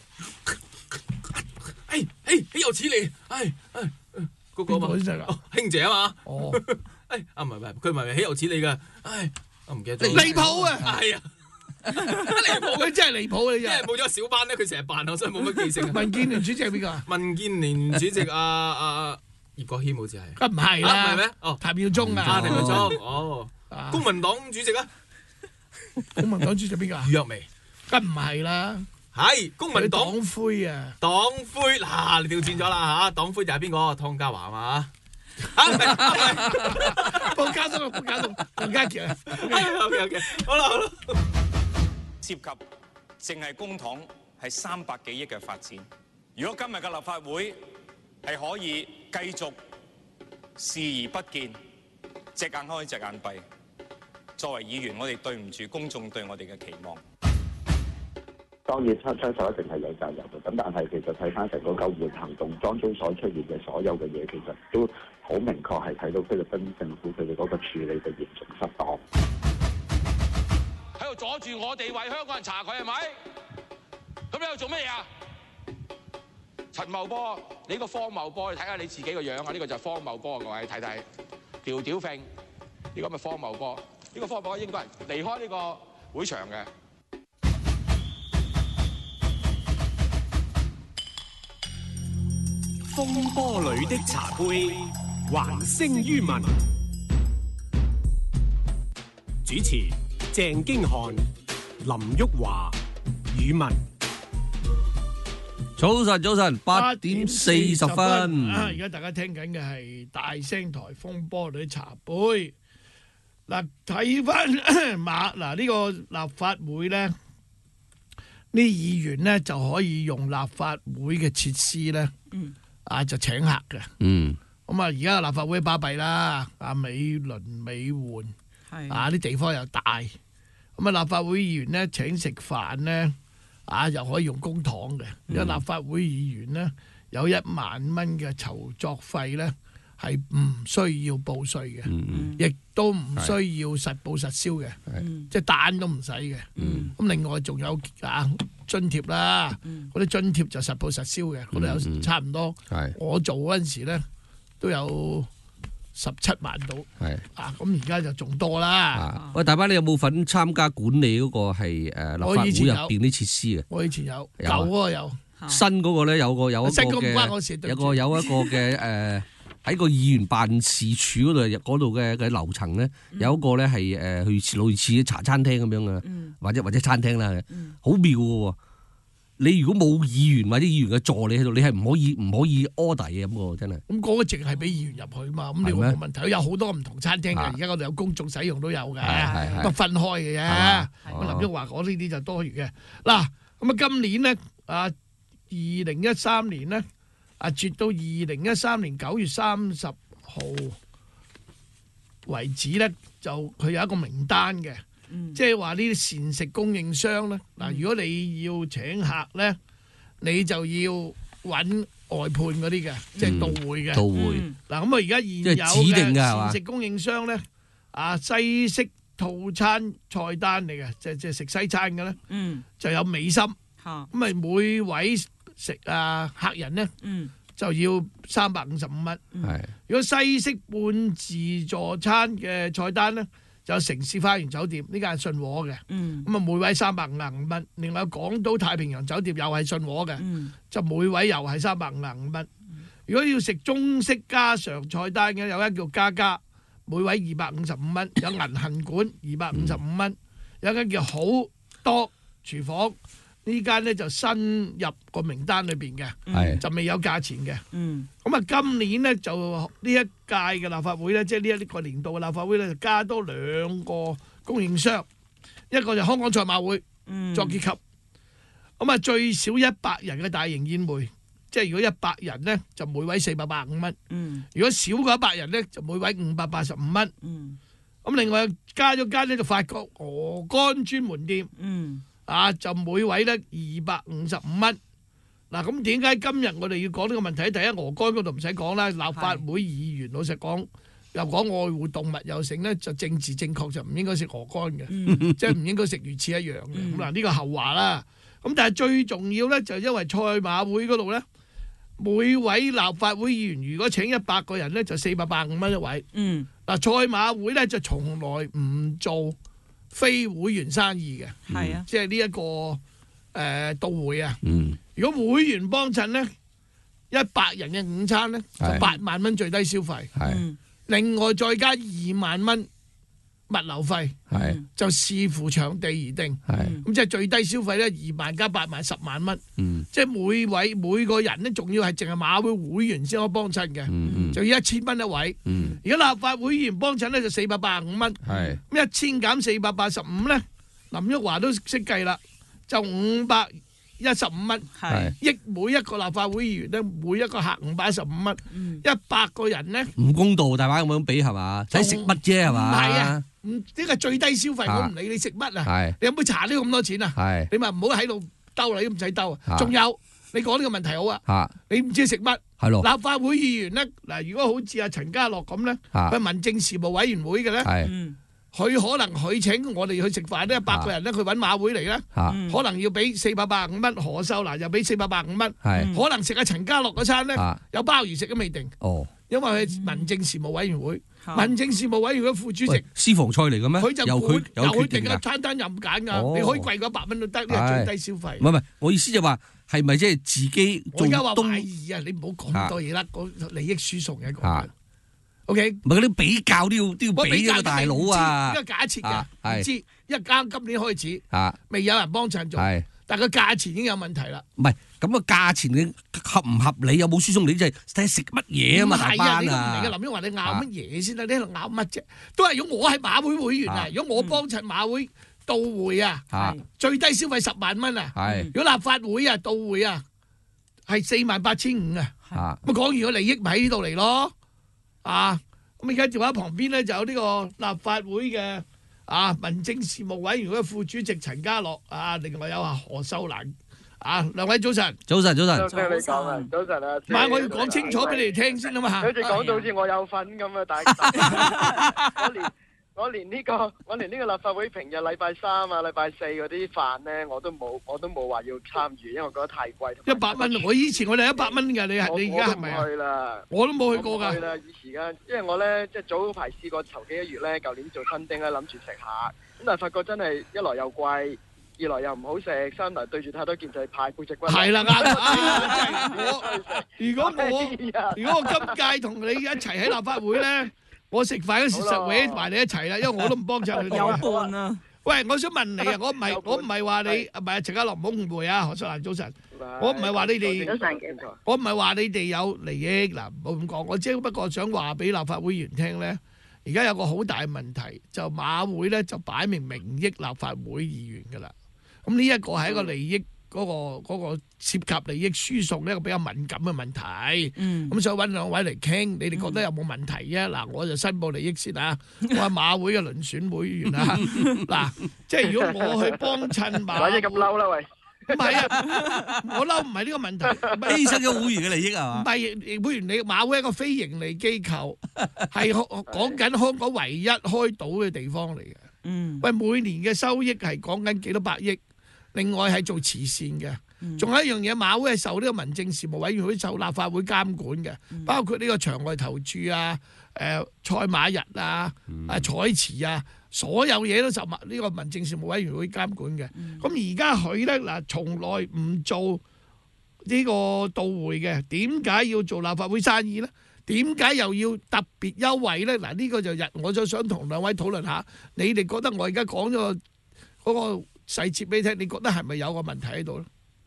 豈有此理！嗰個嘛，卿姐啊嘛。唔係，佢唔係豈有此理㗎。我唔記得咗。 離譜啊！ 係啊， 離譜佢真係離譜啊！ 因為冇咗小班咧，佢成日扮我，所以冇乜記性。 民建聯主席係邊個啊？ 民建聯主席葉國謙好似係。 梗唔係啦， 唔係咩？哦， 譚耀宗啊， 譚耀宗。哦，公民黨主席啊？ 公民黨主席邊個啊？ 余若薇。 梗唔係啦。 係公民黨黨魁啊！ 黨魁嗱，你調轉咗啦嚇，黨魁就係邊個？湯家驊嘛？ 報家東，鄧家傑啊。 OK， 好啦。 涉及淨係公帑係300幾億嘅發展。如果今日嘅立法會係可以繼續視而不見，隻眼開隻眼閉，作為議員，我哋對唔住公眾對我哋嘅期望。 當然槍手一定係有責任嘅，咁但係其實睇翻成個救援行動當中所出現嘅所有嘅嘢，其實都好明確係睇到菲律賓政府佢哋嗰個處理嘅嚴重失當。 喺度阻住我哋為香港人查佢係咪？咁你喺度做乜嘢啊？陳茂波，你個荒謬波，你睇下你自己個樣啊！呢個就係荒謬波，各位睇睇，吊揈，呢個咪荒謬波？呢個荒謬波應該係離開呢個會場嘅。 風波裏的茶杯，還聲於民。主持鄭經翰、林旭華、宇文。 早晨，8:40。 而家大家聽緊嘅係大聲台風波裏的茶杯。嗱，睇翻呢個立法會咧，呢議員咧就可以用立法會嘅設施咧。就請客嘅，咁而家立法會巴閉啦，美輪美奐，啲地方又大，咁立法會議員咧請食飯咧，又可以用公帑嘅，因為立法會議員咧有1萬蚊嘅籌作費咧係唔需要報稅嘅，亦都唔需要實報實銷嘅，即係單都唔使嘅，咁另外仲有津貼啦，嗰啲津貼就實報實銷嘅，嗰度有差唔多。我做嗰陣時咧都有17萬到，咁而家就仲多啦。 喂，大班你有冇份參加管理嗰個係立法會入邊啲設施嘅？ 我以前有，舊嗰個有， 新嗰個咧有一個新嗰個唔關我事， 有一個嘅喺個議員辦事處嗰度嘅樓層咧，有一個咧係去類似茶餐廳咁樣嘅，或者餐廳啦，好妙嘅喎。你如果冇議員或者議員嘅助理喺度，你係唔可以 order 嘅咁喎，真係。咁嗰個淨係俾議員入去嘛，咁你冇問題。有好多唔同餐廳嘅，而家嗰度有公眾使用都有嘅，咁分開嘅啫。林旭華講呢啲就多餘嘅。嗱，咁今年咧2013年咧。截到2013年9月30號為止咧，就佢有一個名單嘅，即係話呢啲膳食供應商咧，如果你要請客咧，你就要揾外判嗰啲嘅，即係到會嘅。到會咁而家現有嘅膳食供應商咧，西式套餐菜單嚟嘅，即係食西餐嘅咧，就有美心，咁咪每位食客人咧，就要355蚊。如果西式半自助餐嘅菜單咧，就有城市花園酒店，呢間係信和嘅，咁每位355蚊。另外港島太平洋酒店又係信和嘅，就每位又係355蚊。如果要食中式家常菜單嘅，有一間叫家家，每位255蚊。有銀杏館255蚊，有一間叫好多廚房。呢間咧就新入個名單裏邊嘅，就未有價錢嘅。咁今年咧就呢一屆嘅立法會咧，即係呢一個年度嘅立法會咧，就加多2個供應商，一個就香港賽馬會作結級。咁最少100人嘅大型宴會，即係如果100人咧，就每位485蚊。如果少過100人咧，就每位585蚊。咁另外加咗間咧就法國鵝肝專門店。就每位咧255蚊。嗱，咁點解今日我哋要講呢個問題？第一，鵝肝嗰度唔使講啦，立法會議員老實講，又講愛護動物又成咧，就政治正確就唔應該食鵝肝嘅，即係唔應該食魚翅一樣嘅。咁嗱，呢個後話啦。咁但係最重要咧，就因為賽馬會嗰度咧，每位立法會議員如果請100個人咧，就485蚊一位。嗱，賽馬會咧就從來唔做非會員生意嘅， 係啊， 即係呢一個到會啊。 嗯， 如果會員幫襯咧，100人嘅午餐咧就係 8萬蚊最低消費， 係另外再加2萬蚊物流費， 係就視乎場地而定。 係咁即係最低消費咧2萬加8萬10萬蚊。 嗯， 即係每個人咧，仲要係淨係馬會會員先可以幫襯嘅，就要1000蚊一位。如果立法會議員幫襯咧就485蚊。 係咁1000減485咧，林旭華都識計啦，就515蚊。 係益每一個立法會議員咧，每一個客515蚊，100個人咧。 唔公道，大把咁樣比係嘛？睇食乜啫係唔嘛？ 係啊，呢個最低消費，我唔理你食乜啊。 係你有冇茶呢咁多錢啊？ 係你咪唔好喺度兜你都唔使兜啊。 啊仲有你講呢個問題好啊。 嚇你唔知食乜？ 係咯立法會議員咧，嗱，如果好似阿陳家樂咁咧， 啊佢係民政事務委員會嘅咧， 係佢可能佢請我哋去食飯咧，100個人咧，佢揾馬會嚟咧， 啊可能要俾485蚊，何秀蘭又俾485蚊， 係可能食阿陳家樂嗰餐咧啊有鮑魚食都未定。 哦， 因為佢係民政事務委員會，民政事務委員會副主席， 私房菜嚟嘅咩？ 佢就由佢有決定定啊， 㗎。 餐單任揀㗎， 哦你可以貴過100蚊都得，呢係最低消費。 唔係，我意思就話係咪即係自己做我而家話東懷疑啊，你唔好講咁多嘢啦，個利益輸送嘅一個。 啊 OK， 唔係嗰啲比較都要俾呢個大佬啊！ 呢個假設啊嘅，唔係知，因為啱今年開始啊， 未有人幫襯做係， 但係個價錢已經有問題啦。 唔係咁個價錢嘅合唔合理，有冇輸送？你即係睇食乜嘢啊嘛，大唔係班你都唔啊！ 明嘅，林英華你拗乜嘢先啦？你喺度拗乜啫？都係如果我係馬會會員啊，如果我幫襯馬會到會啊，最低消費10萬蚊啊， 係如果立法會啊到會啊係48500啊，咁講完個利益咪喺呢度嚟咯，啊！咁而家電話旁邊咧就有呢個立法會嘅民政事務委員會副主席陳家樂啊，另外有何秀蘭啊，兩位早晨。 早晨， 聽你講啊，早晨啊。 唔係，我要講清楚俾你哋聽先啊嘛。 好似講到好似我有份咁啊，大我連呢個立法會平日禮拜3啊、禮拜4嗰啲飯咧，我都冇話要參與，因為我覺得太貴。 100蚊，我以前我哋100蚊㗎，你而家係咪啊？ 我都唔去啦， 我都冇去過㗎。 我唔去啦，以前間，因為我咧即係早排試過頭幾個月咧，舊年做親丁咧，諗住食下，咁但係發覺真係一來又貴，二來又唔好食，三來對住太多建制派背脊骨。 係啦，啱。如果我今屆同你一齊喺立法會咧。我食飯嗰時實搲埋你一齊啦，因為我都唔幫襯佢哋。 有伴啊！ 喂，我想問你啊，我唔係話你，唔係陳家樂唔好誤會啊，何秀蘭早晨。我唔係話你哋，我唔係話你哋有利益嗱，唔好咁講。我只不過想話俾立法會議員聽咧，而家有個好大嘅問題，就馬會咧就擺明名益立法會議員㗎啦。咁呢一個係一個利益。嗰個涉及利益輸送呢一個比較敏感嘅問題，咁所以揾兩位嚟傾，你哋覺得有冇問題啊？嗱，我就申報利益先啊，我係馬會嘅輪選會員啊，嗱，即係如果我去幫襯馬， 或者咁嬲啦喂， 唔係啊，我嬲唔係呢個問題， 犧牲咗會員嘅利益啊嘛？ 唔係會員，你馬會係一個非營利機構，係講緊香港唯一開賭嘅地方嚟嘅，喂，每年嘅收益係講緊幾多百億。另外係做慈善嘅，仲有一樣嘢，馬會係受呢個民政事務委員會受立法會監管嘅，包括呢個場外投注啊、賽馬日啊、彩池啊，所有嘢都受呢個民政事務委員會監管嘅。咁而家佢咧嗱，從來唔做呢個到會嘅，點解要做立法會生意咧？點解又要特別優惠咧？嗱，呢個就我就想同兩位討論下，你哋覺得我而家講咗嗰個細節俾你聽，你覺得係咪有個問題喺度咧？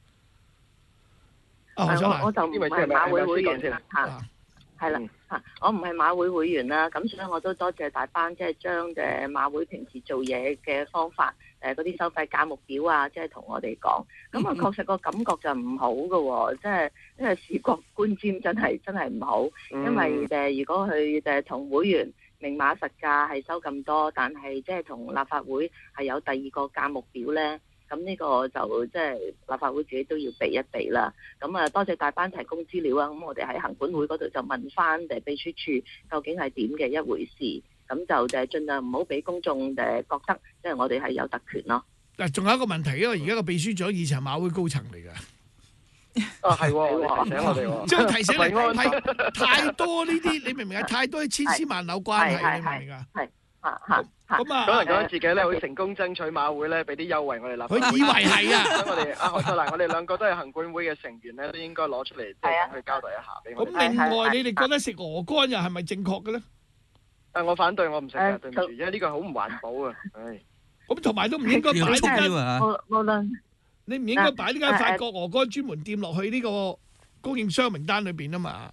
我就唔係馬會會員啦，係啦嚇，我唔係馬會會員啦，咁所以我都多謝大班，即係將嘅馬會平時做嘢嘅方法，嗰啲收費價目表啊，即係同我哋講，咁啊確實個感覺就唔好嘅喎，即係因為視覺觀瞻真係唔好，因為如果佢同會員明碼實價係收咁多，但係即係同立法會係有第二個價目表咧，咁呢個就即係立法會自己都要避一避啦。咁啊，多謝大班提供資料啊！咁我哋喺行管會嗰度就問翻秘書處究竟係點嘅一回事，咁就盡量唔好俾公眾覺得即係我哋係有特權咯。 嗱，仲有一個問題，因為而家個秘書長以前係馬會高層嚟㗎。 係喎，提醒我哋喎， 即係提醒你係太多呢啲，你明唔明啊？太多千絲萬縷關係，你明唔明啊？ 咁可能覺得自己咧會成功爭取馬會咧俾啲優惠我哋立法會。 佢以為係啊， 所以我哋何秀蘭，我哋兩個都係行管會嘅成員咧，都應該攞出嚟即係去交代一下俾我哋。 咁另外，你哋覺得食鵝肝又係咪正確嘅咧？ 我反對，我唔食㗎，對唔住，因為呢個好唔環保啊！唉， 咁同埋都唔應該擺呢間無論你唔應該擺呢間法國鵝肝專門店落去呢個供應商名單裏邊啊嘛。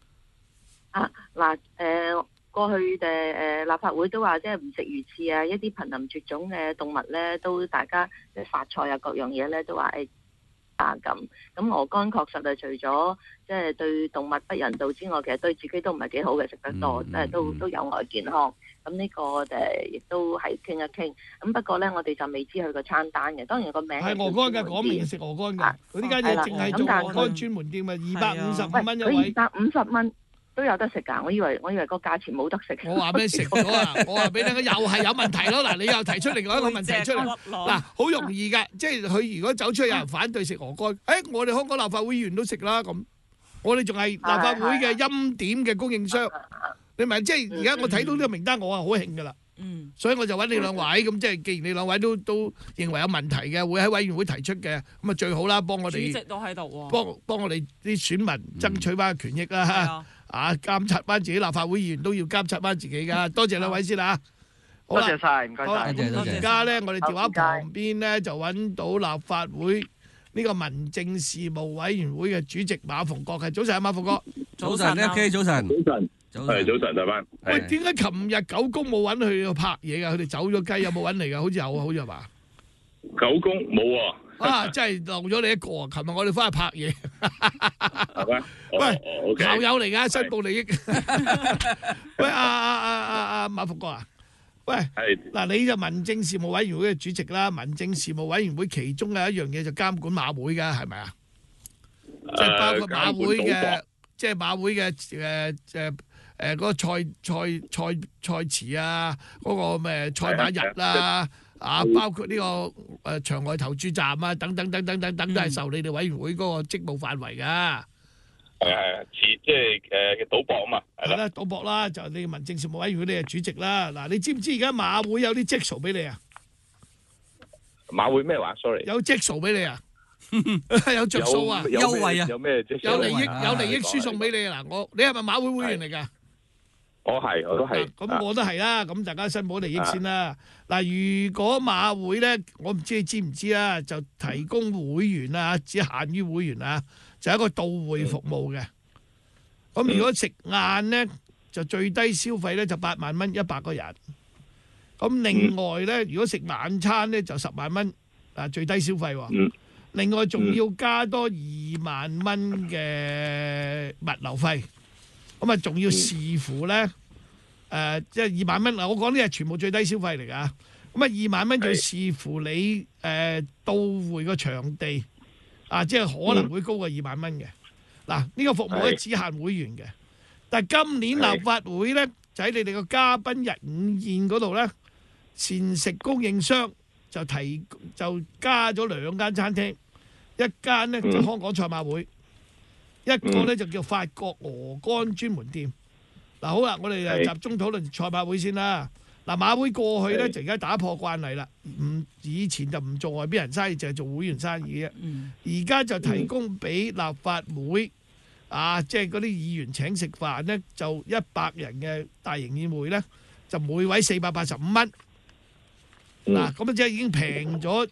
過去立法會都話即係唔食魚翅啊，一啲瀕臨絕種嘅動物咧，都大家即係發菜啊各樣嘢咧都話咁鵝肝確實係除咗即係對動物不人道之外，其實對自己都唔係幾好嘅，食得多都有礙健康。咁呢個亦都係傾一傾。咁不過咧，我哋就未知佢個餐單嘅。當然個名係鵝肝嘅，講明食鵝肝嘅。佢呢間嘢淨係做鵝肝專門店啊，255蚊一位。 佢250蚊。都有得食㗎，我以為個價錢冇得食。 我話俾你食咗啊！我話俾你，又係有問題咯。嗱，你又提出另外一個問題出嚟。嗱，好容易㗎，即係佢如果走出去有人反對食鵝肝，我哋香港立法會議員都食啦咁。我哋仲係立法會嘅欽點嘅供應商，你明？即係而家我睇到呢個名單，我係好興㗎啦。所以我就揾你兩位，咁即係既然你兩位都認為有問題嘅，會喺委員會提出嘅，咁啊最好啦，幫我哋主席都喺度喎， 幫我哋啲選民爭取翻權益啦。監察翻自己立法會議員都要監察翻自己噶，多謝兩位先啦。 多謝晒，唔該晒。 而家咧，我哋電話旁邊咧就揾到立法會呢個民政事務委員會嘅主席馬逢國，係早晨啊，馬逢國。 早晨 ，OK， 早晨。 係早晨，大班。 喂，點解琴日九公冇揾佢去拍嘢噶？佢哋走咗雞，有冇揾嚟噶？好似有啊，好似係嘛？ 九公冇喎。 真係漏咗你一個啊！琴日我哋翻去拍嘢， 係咪？ 喂，校友嚟㗎，申報利益。喂，馬逢國啊，喂，嗱，你就民政事務委員會嘅主席啦，民政事務委員會其中嘅一樣嘢就監管馬會㗎，係咪啊？即係包括馬會嘅，即係馬會嘅嗰個賽池啊，嗰個咩賽馬日啦。包括呢個場外投注站啊，等等，都係受你哋委員會嗰個職務範圍噶。 即係賭博啊嘛。 係啦，賭博啦，就你民政事務委員會你係主席啦。嗱，你知唔知而家馬會有啲績數俾你啊？ 馬會咩話 ？sorry。 有績數俾你啊？有着數啊？ 優惠啊？ 有咩績數？ 有利益輸送俾你啊！嗱，你係咪馬會會員嚟㗎？ 我都係。 咁我都係啦，咁大家申報利益先啦。嗱，如果馬會咧，我唔知你知唔知啦，就提供會員啊，只限於會員啊，就係一個到會服務嘅。咁如果食晏咧，就最低消費咧就8萬蚊100個人。咁另外咧，如果食晚餐咧就10萬蚊最低消費喎。另外仲要加多2萬蚊嘅物流費。咁啊，仲要視乎咧，即係2萬蚊嗱，我講呢係全部最低消費嚟㗎。咁啊，2萬蚊就要視乎你到會個場地即係可能會高過2萬蚊嘅。嗱，呢個服務咧只限會員嘅。但係今年立法會咧，就喺你哋個嘉賓日午宴嗰度咧，膳食供應商就加咗2間餐廳，一間咧就香港賽馬會。一個咧就叫法國鵝肝專門店。嗱，好啦，我哋集中討論賽馬會先啦。嗱，馬會過去咧就而家打破慣例啦，以前就唔做外邊人生意，就係做會員生意嘅。而家就提供俾立法會即係嗰啲議員請食飯咧，就100人嘅大型宴會咧，就每位485蚊。嗱，咁即係已經平咗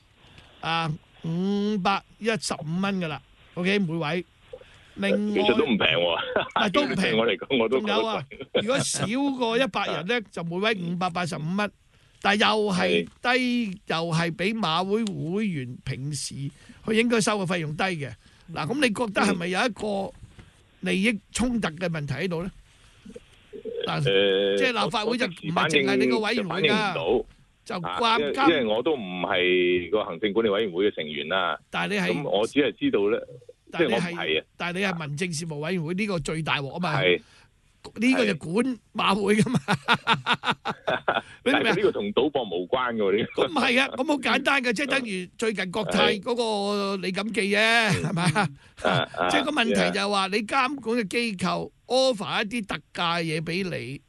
515蚊噶啦。OK， 每位。另外其實都唔平喎， 都唔平。 我嚟講我都仲有啊！如果少過100人咧，就每位585蚊，但係又係低，又係比馬會會員平時佢應該收嘅費用低嘅。嗱，咁你覺得係咪有一個利益衝突嘅問題喺度咧？嗱，即係立法會就唔係淨係你個委員會㗎，就關因為我都唔係個行政管理委員會嘅成員啦。 但係你係咁，我只係知道咧。 但係你係民政事務委員會呢個最大鑊啊嘛，呢個就管馬會噶嘛。 你明唔明？呢個同賭博無關嘅喎，呢個。咁唔係啊，咁好簡單嘅，即係等於最近國泰嗰個李錦記啫，係咪？即係個問題就係話你監管嘅機構 offer 一啲特價嘢俾你，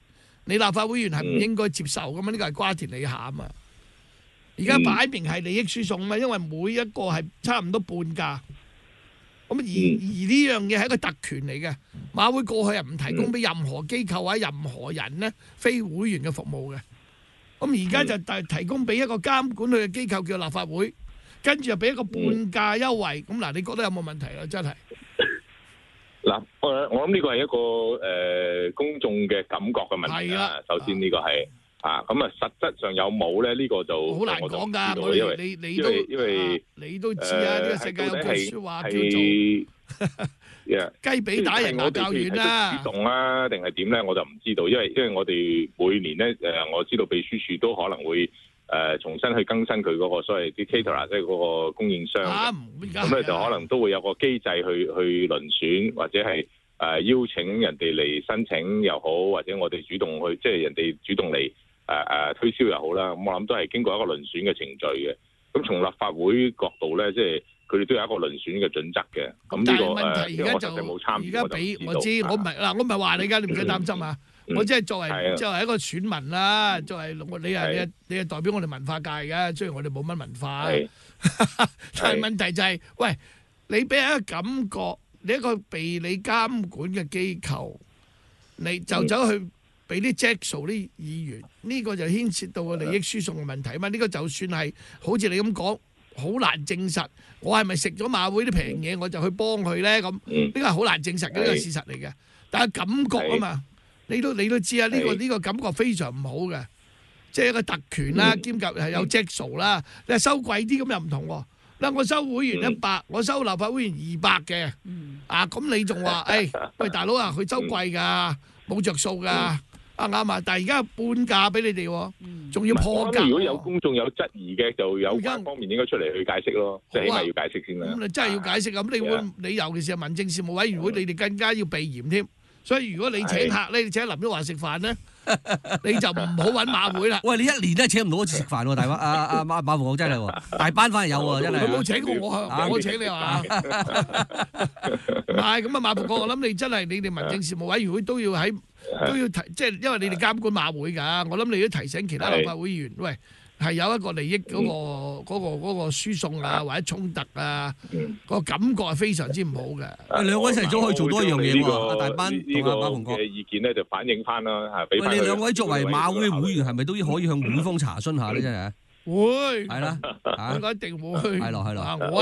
你立法會議員係唔應該接受噶嘛？呢個係瓜田李下啊嘛。而家擺明係利益輸送嘛，因為每一個係差唔多半價。咁而呢樣嘢係一個特權嚟嘅，馬會過去係唔提供俾任何機構或者任何人咧非會員嘅服務嘅。咁而家就提供俾一個監管佢嘅機構叫立法會，跟住又俾一個半價優惠。咁嗱，你覺得有冇問題啊？真係嗱，我諗呢個係一個公眾嘅感覺嘅問題啦。首先呢個係。咁啊，實質上有冇咧？呢個就好難講㗎。你都知啊，呢個世界有句説話叫做雞髀打人牙較軟啦。主動啊，定係點咧？我就唔知道，因為我哋每年咧我知道秘書處都可能會重新去更新佢嗰個所謂啲 caterer， 即係嗰個供應商。咁咧就可能都會有個機制去遴選，或者係邀請人哋嚟申請又好，或者我哋主動去，即係人哋主動嚟。推銷又好啦，咁我諗都係經過一個遴選嘅程序嘅。咁從立法會角度咧，即係佢哋都有一個遴選嘅準則嘅。咁呢個問題而家就冇參與，而家俾我知，我唔係話你㗎，你唔使擔心啊。我即係作為一個選民啦，作為你係代表我哋文化界嘅，雖然我哋冇乜文化，但係問題就係，喂，你俾人一個感覺，你一個被你監管嘅機構，你就走去。俾啲 Jackson 啲議員，呢個就牽涉到個利益輸送嘅問題啊嘛！呢個就算係好似你咁講，好難證實。我係咪食咗馬會啲平嘢，我就去幫佢咧？咁呢個係好難證實嘅呢個事實嚟嘅。但係感覺啊嘛，你都知啊，呢個感覺非常唔好嘅，即係一個特權啦，兼夾係有 Jackson 啦。你係收貴啲咁又唔同喎。嗱，我收會員100，我收立法會員200嘅。咁你仲話喂大佬啊，佢收貴㗎，冇着數㗎。啱啊！但係而家半價俾你哋，仲要破價。如果有公眾有質疑嘅，就有關方面應該出嚟去解釋咯，即係起碼要解釋先啦。咁你真係要解釋咁，你尤其是係民政事務委員會，你哋更加要避嫌添。所以如果你請客咧，你請林旭華食飯咧，你就唔好揾馬會啦。喂，你一年都請唔到一次食飯喎，大馬馬逢國真係喎，大班翻嚟有喎，真係。佢冇請過我請你話。唔係咁啊，馬逢國，我諗你真係你哋民政事務委員會都要提，即係因為你哋監管馬會㗎，我諗你都提醒其他立法會議員，喂，係有一個利益嗰個輸送啊，或者衝突啊，個感覺係非常之唔好嘅。兩位一齊都可以做多一樣嘢喎，大班同阿馬逢國嘅意見咧就反映翻啦嚇。喂，你兩位作為馬會會員，係咪都可以向會方查詢下咧？真係會係啦，我一定會。係咯。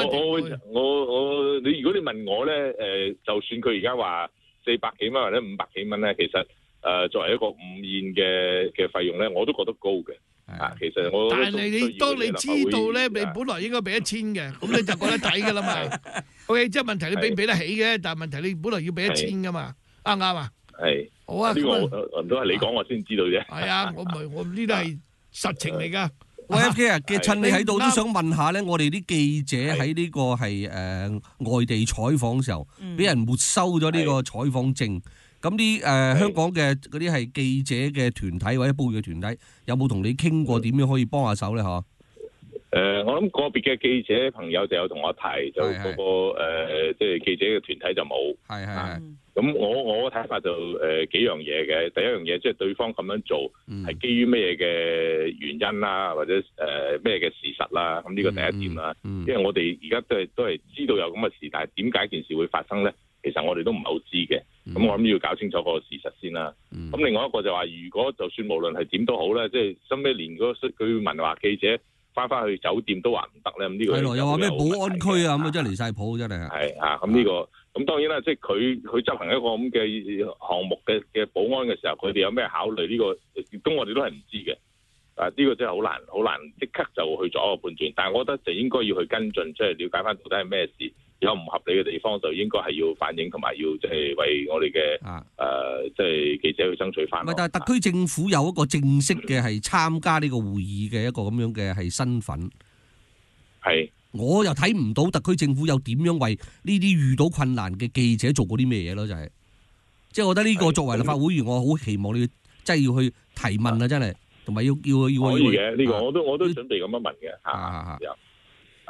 我你如果你問我咧，就算佢而家話400幾蚊或者500幾蚊咧，其實作為一個午宴嘅費用咧，我都覺得高嘅。其實我但係你當你知道咧，你本來應該俾1000嘅，咁你就覺得抵㗎啦嘛。OK， 即係問題你俾唔俾得起嘅，但係問題你本來要俾1000㗎嘛，啱唔啱啊？係。好啊，呢個都係你講我先知道啫。係啊，我呢度係實情嚟㗎。喂，FK 啊，趁你喺度都想問下咧，我哋啲記者喺呢個係外地採訪嘅時候，俾人沒收咗呢個採訪證。咁啲香港嘅嗰啲係記者嘅團體或者報業嘅團體，有冇同你傾過點樣可以幫下手咧？嗬？我諗個別嘅記者朋友就有同我提，就嗰個即係記者嘅團體就冇。係。咁我嘅睇法就幾樣嘢嘅。第一樣嘢即係對方咁樣做係基於咩嘅原因啦，或者咩嘅事實啦。咁呢個第一點啦。因為我哋而家都係知道有咁嘅事，但係點解件事會發生咧？其實我哋都唔係好知嘅。咁我諗要搞清楚個事實先啦。咁另外一個就話，如果就算無論係點都好咧，即係收尾連嗰個據聞話記者翻去酒店都話唔得咧。咁呢個係咯，又話咩保安區啊咁啊，真係離晒譜真係。係啊，咁呢個咁當然啦，即係佢執行一個咁嘅項目嘅保安嘅時候，佢哋有咩考慮呢個？咁我哋都係唔知嘅。呢個真係好難即刻就去做一個判斷。但係我覺得就應該要去跟進，即係了解翻到底係咩事。有唔合理嘅地方，就應該係要反映同埋要即係為我哋嘅即係記者去爭取翻。但係特區政府有一個正式嘅係參加呢個會議嘅一個咁樣嘅係身份。係。我又睇唔到特區政府有點樣為呢啲遇到困難嘅記者做過啲咩嘢咯，就係。即係我覺得呢個作為立法會議員，我好期望你真係要去提問啊！真係，同埋要可以嘅呢個我都準備咁樣問嘅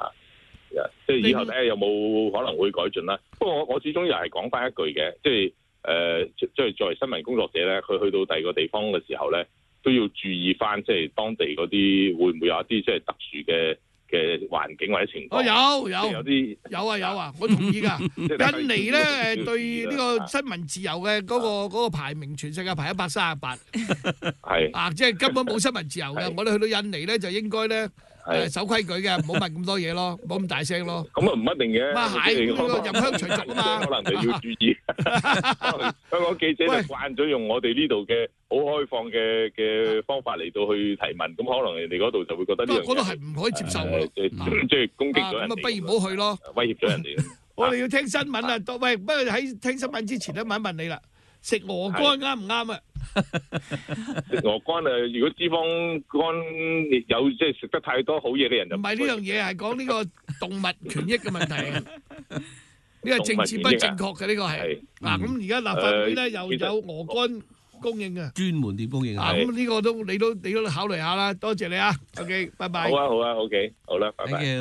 即係以後睇下有冇可能會改進啦。不過我始終又係講翻一句嘅，即係即係作為新聞工作者咧，佢去到第二個地方嘅時候咧，都要注意翻即係當地嗰啲會唔會有一啲即係特殊嘅環境或者情況。 有啊，我同意㗎。印尼咧對呢個新聞自由嘅嗰個排名，全世界排138。 係啊，即係根本冇新聞自由嘅。我哋去到印尼咧就應該咧守規矩嘅，唔好問咁多嘢咯，唔好咁大聲咯。 咁啊唔一定嘅。 係呢個入鄉隨俗啊嘛。 可能就要注意。香港記者就慣咗用我哋呢度嘅好開放嘅方法嚟到去提問，咁可能人哋嗰度就會覺得呢樣嘢嗰度係唔可以接受嘅，即係攻擊咗人哋。咁啊，不如唔好去咯，威脅咗人哋。我哋要聽新聞啊！喂，不過喺聽新聞之前咧，問一問你啦，食鵝肝啱唔啱啊？食鵝肝啊！如果脂肪肝有即係食得太多好嘢嘅人就唔係呢樣嘢，係講呢個動物權益嘅問題。呢個政治不正確嘅呢個係嗱，咁而家立法會咧又有鵝肝供應啊， 專門店供應啊。 咁呢個都你都考慮下啦，多謝你啊。OK， 拜拜。 好啊 ，OK， 好啦，拜拜。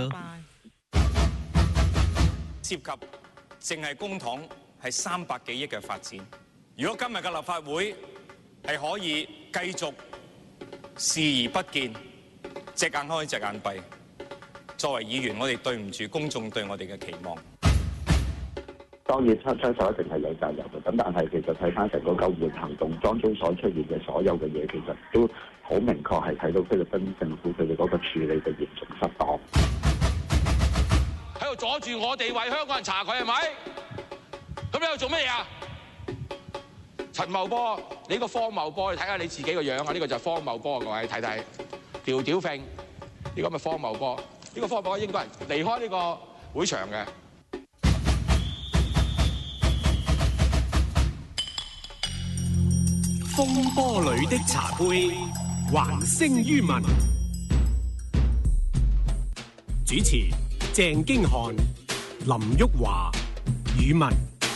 涉及淨係公帑係300幾億嘅發展。如果今日嘅立法會係可以繼續視而不見，隻眼開隻眼閉，作為議員，我哋對唔住公眾對我哋嘅期望。 當然槍手一定係有責任嘅，咁但係其實睇翻成個救援行動當中所出現嘅所有嘅嘢，其實都好明確係睇到菲律賓政府佢哋嗰個處理嘅嚴重失當。 喺度阻住我哋為香港人查佢係咪？咁你喺度做乜嘢啊？陳茂波，你個荒謬波，你睇下你自己個樣啊！呢個就係荒謬波，各位睇睇，條條揈，呢個咪荒謬波？呢個荒謬波應該係離開呢個會場嘅。 風波裏的茶杯，還聲於民。主持鄭經翰、林旭華、宇文。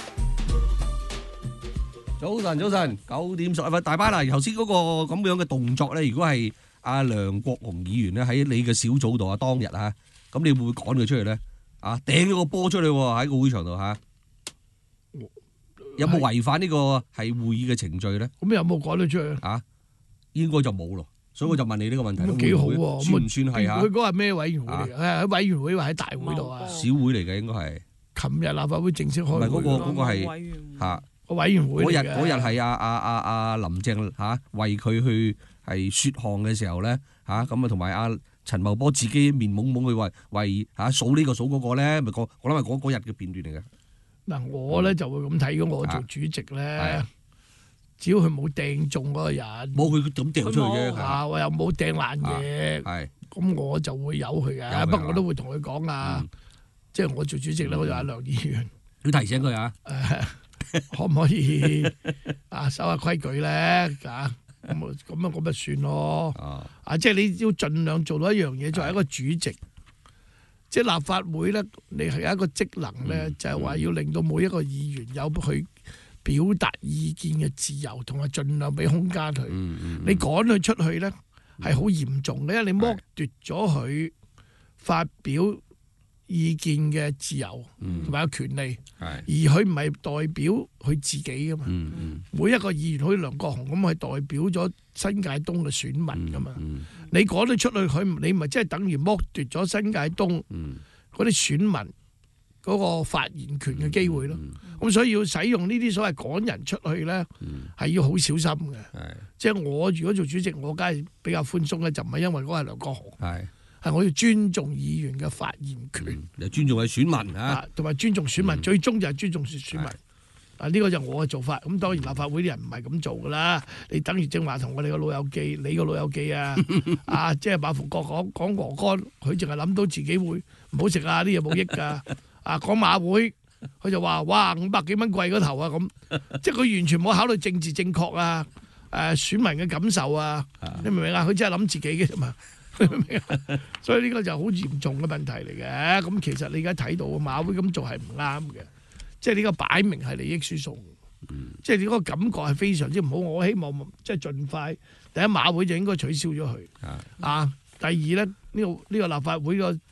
早晨，9點11分，大班啦！頭先嗰個咁樣嘅動作咧，如果係阿梁國雄議員咧喺你嘅小組度啊，當日啊，咁你會唔會趕佢出去咧？啊，掟咗個波出去喎，喺個會場度嚇。有冇違反呢個係會議嘅程序咧？ 咁有冇趕得出去啊？ 應該就冇咯，所以我就問你呢個問題。 咁幾好喎， 算唔算係啊？ 佢嗰係咩委員會嚟？喺委員會或喺大會度啊？ 小會嚟嘅應該係。琴日立法會正式開會。 唔係嗰個係嚇個委員會。 嗰日係阿林鄭嚇為佢去係説項嘅時候咧嚇，咁啊同埋阿陳茂波自己面懵懵去為嚇數呢個數嗰個咧，咪我諗係嗰日嘅片段嚟嘅。嗱， 我咧就會咁睇，如果我做主席咧，只要佢冇掟中嗰個人， 冇佢咁掟出去啫， 我又冇掟爛嘢，咁我就會由佢嘅。不過我都會同佢講啊，即係我做主席咧，我就阿梁議員， 要提醒佢啊， 可唔可以守下規矩咧？咁我咪算咯。即係你要盡量做到一樣嘢，作為一個主席。即係立法會咧，你係有一個職能咧，就係話要令到每一個議員有去表達意見嘅自由，同埋盡量俾空間佢。你趕佢出去咧，係好嚴重嘅，因為你剝奪咗佢發表意見嘅自由同埋有權利，而佢唔係代表佢自己噶嘛。每一個議員好似梁國雄咁，係代表咗新界東嘅選民噶嘛。你趕佢出去，你咪即係等於剝奪咗新界東嗰啲選民嗰個發言權嘅機會咯。咁所以要使用呢啲所謂趕人出去咧，係要好小心嘅。即係我如果做主席，我梗係比較寬鬆咧，就唔係因為嗰個係梁國雄。係我要尊重議員嘅發言權， 又尊重佢選民啊， 同埋尊重選民，最終就係尊重選民。呢個就我嘅做法。咁當然立法會啲人唔係咁做噶啦。你等於正話同我哋個老友記，你個老友記啊，即係馬逢國講鵝肝，佢淨係諗到自己會唔好食啊，啲嘢冇益噶。講馬會，佢就話哇500幾蚊貴嗰頭啊咁，即係佢完全冇考慮政治正確啊，選民嘅感受啊，你明唔明啊？佢真係諗自己嘅啫嘛。所以呢個就好嚴重嘅問題嚟嘅。咁其實你而家睇到馬會咁做係唔啱嘅，即係呢個擺明係利益輸送，即係你嗰個感覺係非常之唔好。我希望即係盡快第一馬會就應該取消咗佢。第二咧呢個立法會個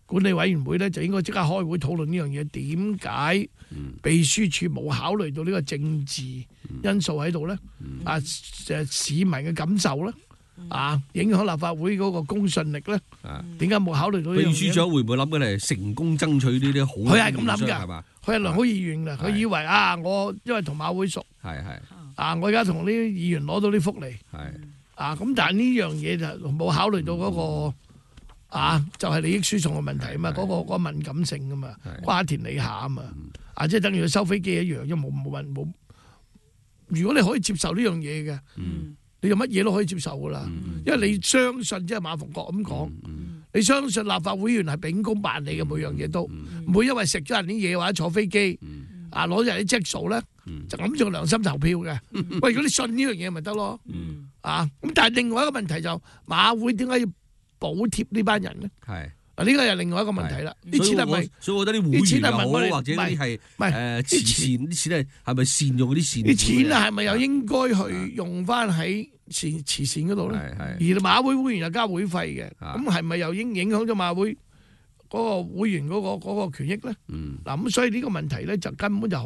管理委員會咧就應該即刻開會討論呢樣嘢。點解秘書處冇考慮到呢個政治因素喺度咧？市民嘅感受咧？影響立法會嗰個公信力咧？點解冇考慮到呢樣嘢？ 秘書長會唔會諗緊係成功爭取呢啲好？ 佢係咁諗㗎， 係嘛？ 佢係良好意願㗎，佢以為我因為同馬會熟，我而家同呢啲議員攞到啲福利，咁但係呢樣嘢就冇考慮到嗰個。就係利益輸送嘅問題啊嘛，嗰個敏感性啊嘛，瓜田李下啊嘛，即係等於收飛機一樣，因為冇。如果你可以接受呢樣嘢嘅，你有乜嘢都可以接受噶啦，因為你相信即係馬逢國咁講，你相信立法會議員係秉公辦理嘅每樣嘢都，唔會因為食咗人啲嘢或者坐飛機攞人啲積數咧，就諗住良心投票嘅。喂，如果你信呢樣嘢咪得咯，咁但係另外一個問題就馬會點解要補貼呢班人咧？呢個又另外一個問題啦。啲錢係咪？ 所以我覺得啲會員又好，或者啲係慈善啲錢係咪善用嗰啲善？啲錢係咪又應該去用翻喺慈善嗰度咧？而馬會會員又交會費嘅，咁係咪又影響咗馬會嗰個會員嗰個權益咧？嗱，咁所以呢個問題咧就根本就好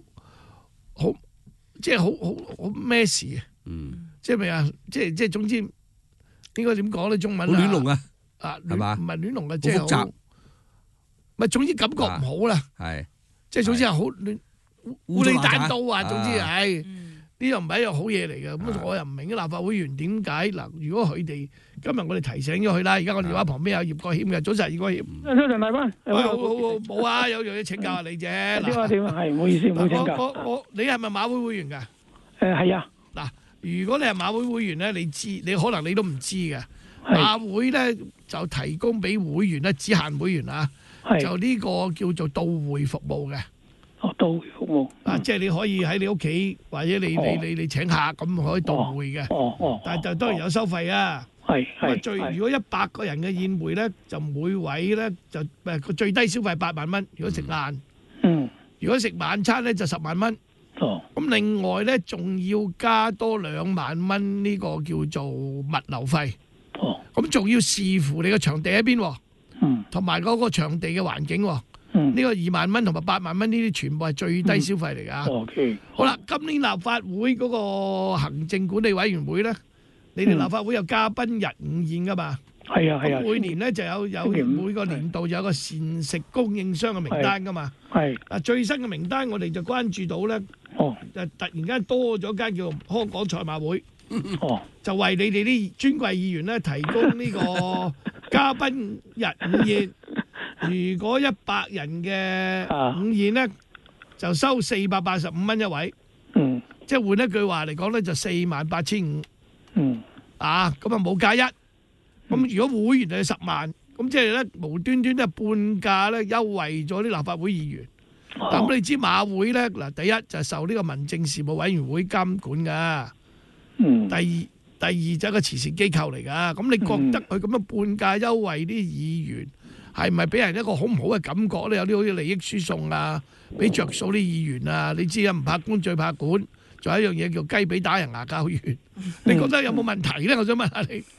即係好咩事啊？即係咪啊？即係總之應該點講咧？中文好亂龍啊！ 係嘛？唔係亂龍嘅，即係好複雜。咪總之感覺唔好啦。係，即係總之係好亂烏里單刀啊！總之係呢又唔係一樣好嘢嚟嘅。咁我又唔明啲立法會議員點解嗱？如果佢哋今日我哋提醒咗佢啦，而家我哋電話旁邊有葉國謙嘅，早晨葉國謙。 早晨大班。 好冇啊！有樣嘢請教下你啫。 點係唔好意思，唔好請教。 你係咪馬會會員㗎？ 係啊。 嗱，如果你係馬會會員咧，你知你可能你都唔知嘅。馬會咧就提供俾會員咧，只限會員就呢個叫做到會服務嘅。 到會服務即係你可以喺你屋企或者你請客咁可以到會嘅。但係就當然有收費啊。如果100個人嘅宴會咧，就每位咧就個最低消費8萬蚊。如果食晏，如果食晚餐咧就10萬蚊。咁另外咧仲要加多2萬蚊呢個叫做物流費。咁仲要視乎你個場地喺邊，同埋嗰個場地嘅環境。呢個2萬蚊同埋8萬蚊呢啲全部係最低消費嚟㗎。好啦，今年立法會嗰個行政管理委員會咧，你哋立法會有嘉賓日午宴㗎嘛？ 係啊。 每年咧就有每個年度有個膳食供應商嘅名單㗎嘛。最新嘅名單我哋就關注到咧，就突然間多咗間叫香港賽馬會。就為你哋啲尊貴議員咧提供呢個嘉賓日午宴。如果100人嘅午宴咧，就收485蚊一位。即係換一句話嚟講咧，就48,500。咁啊冇價一。咁如果會員就10萬，咁即係咧無端端咧半價咧優惠咗啲立法會議員。咁你知馬會咧嗱，第一就受呢個民政事務委員會監管㗎。第二就係個慈善機構嚟㗎，咁你覺得佢咁樣半價優惠啲議員係咪俾人一個好唔好嘅感覺咧？有啲好似利益輸送啊，俾着數啲議員啊，你知啊，唔怕官最怕管，仲有一樣嘢叫雞髀打人牙膠軟，你覺得有冇問題咧？我想問下你。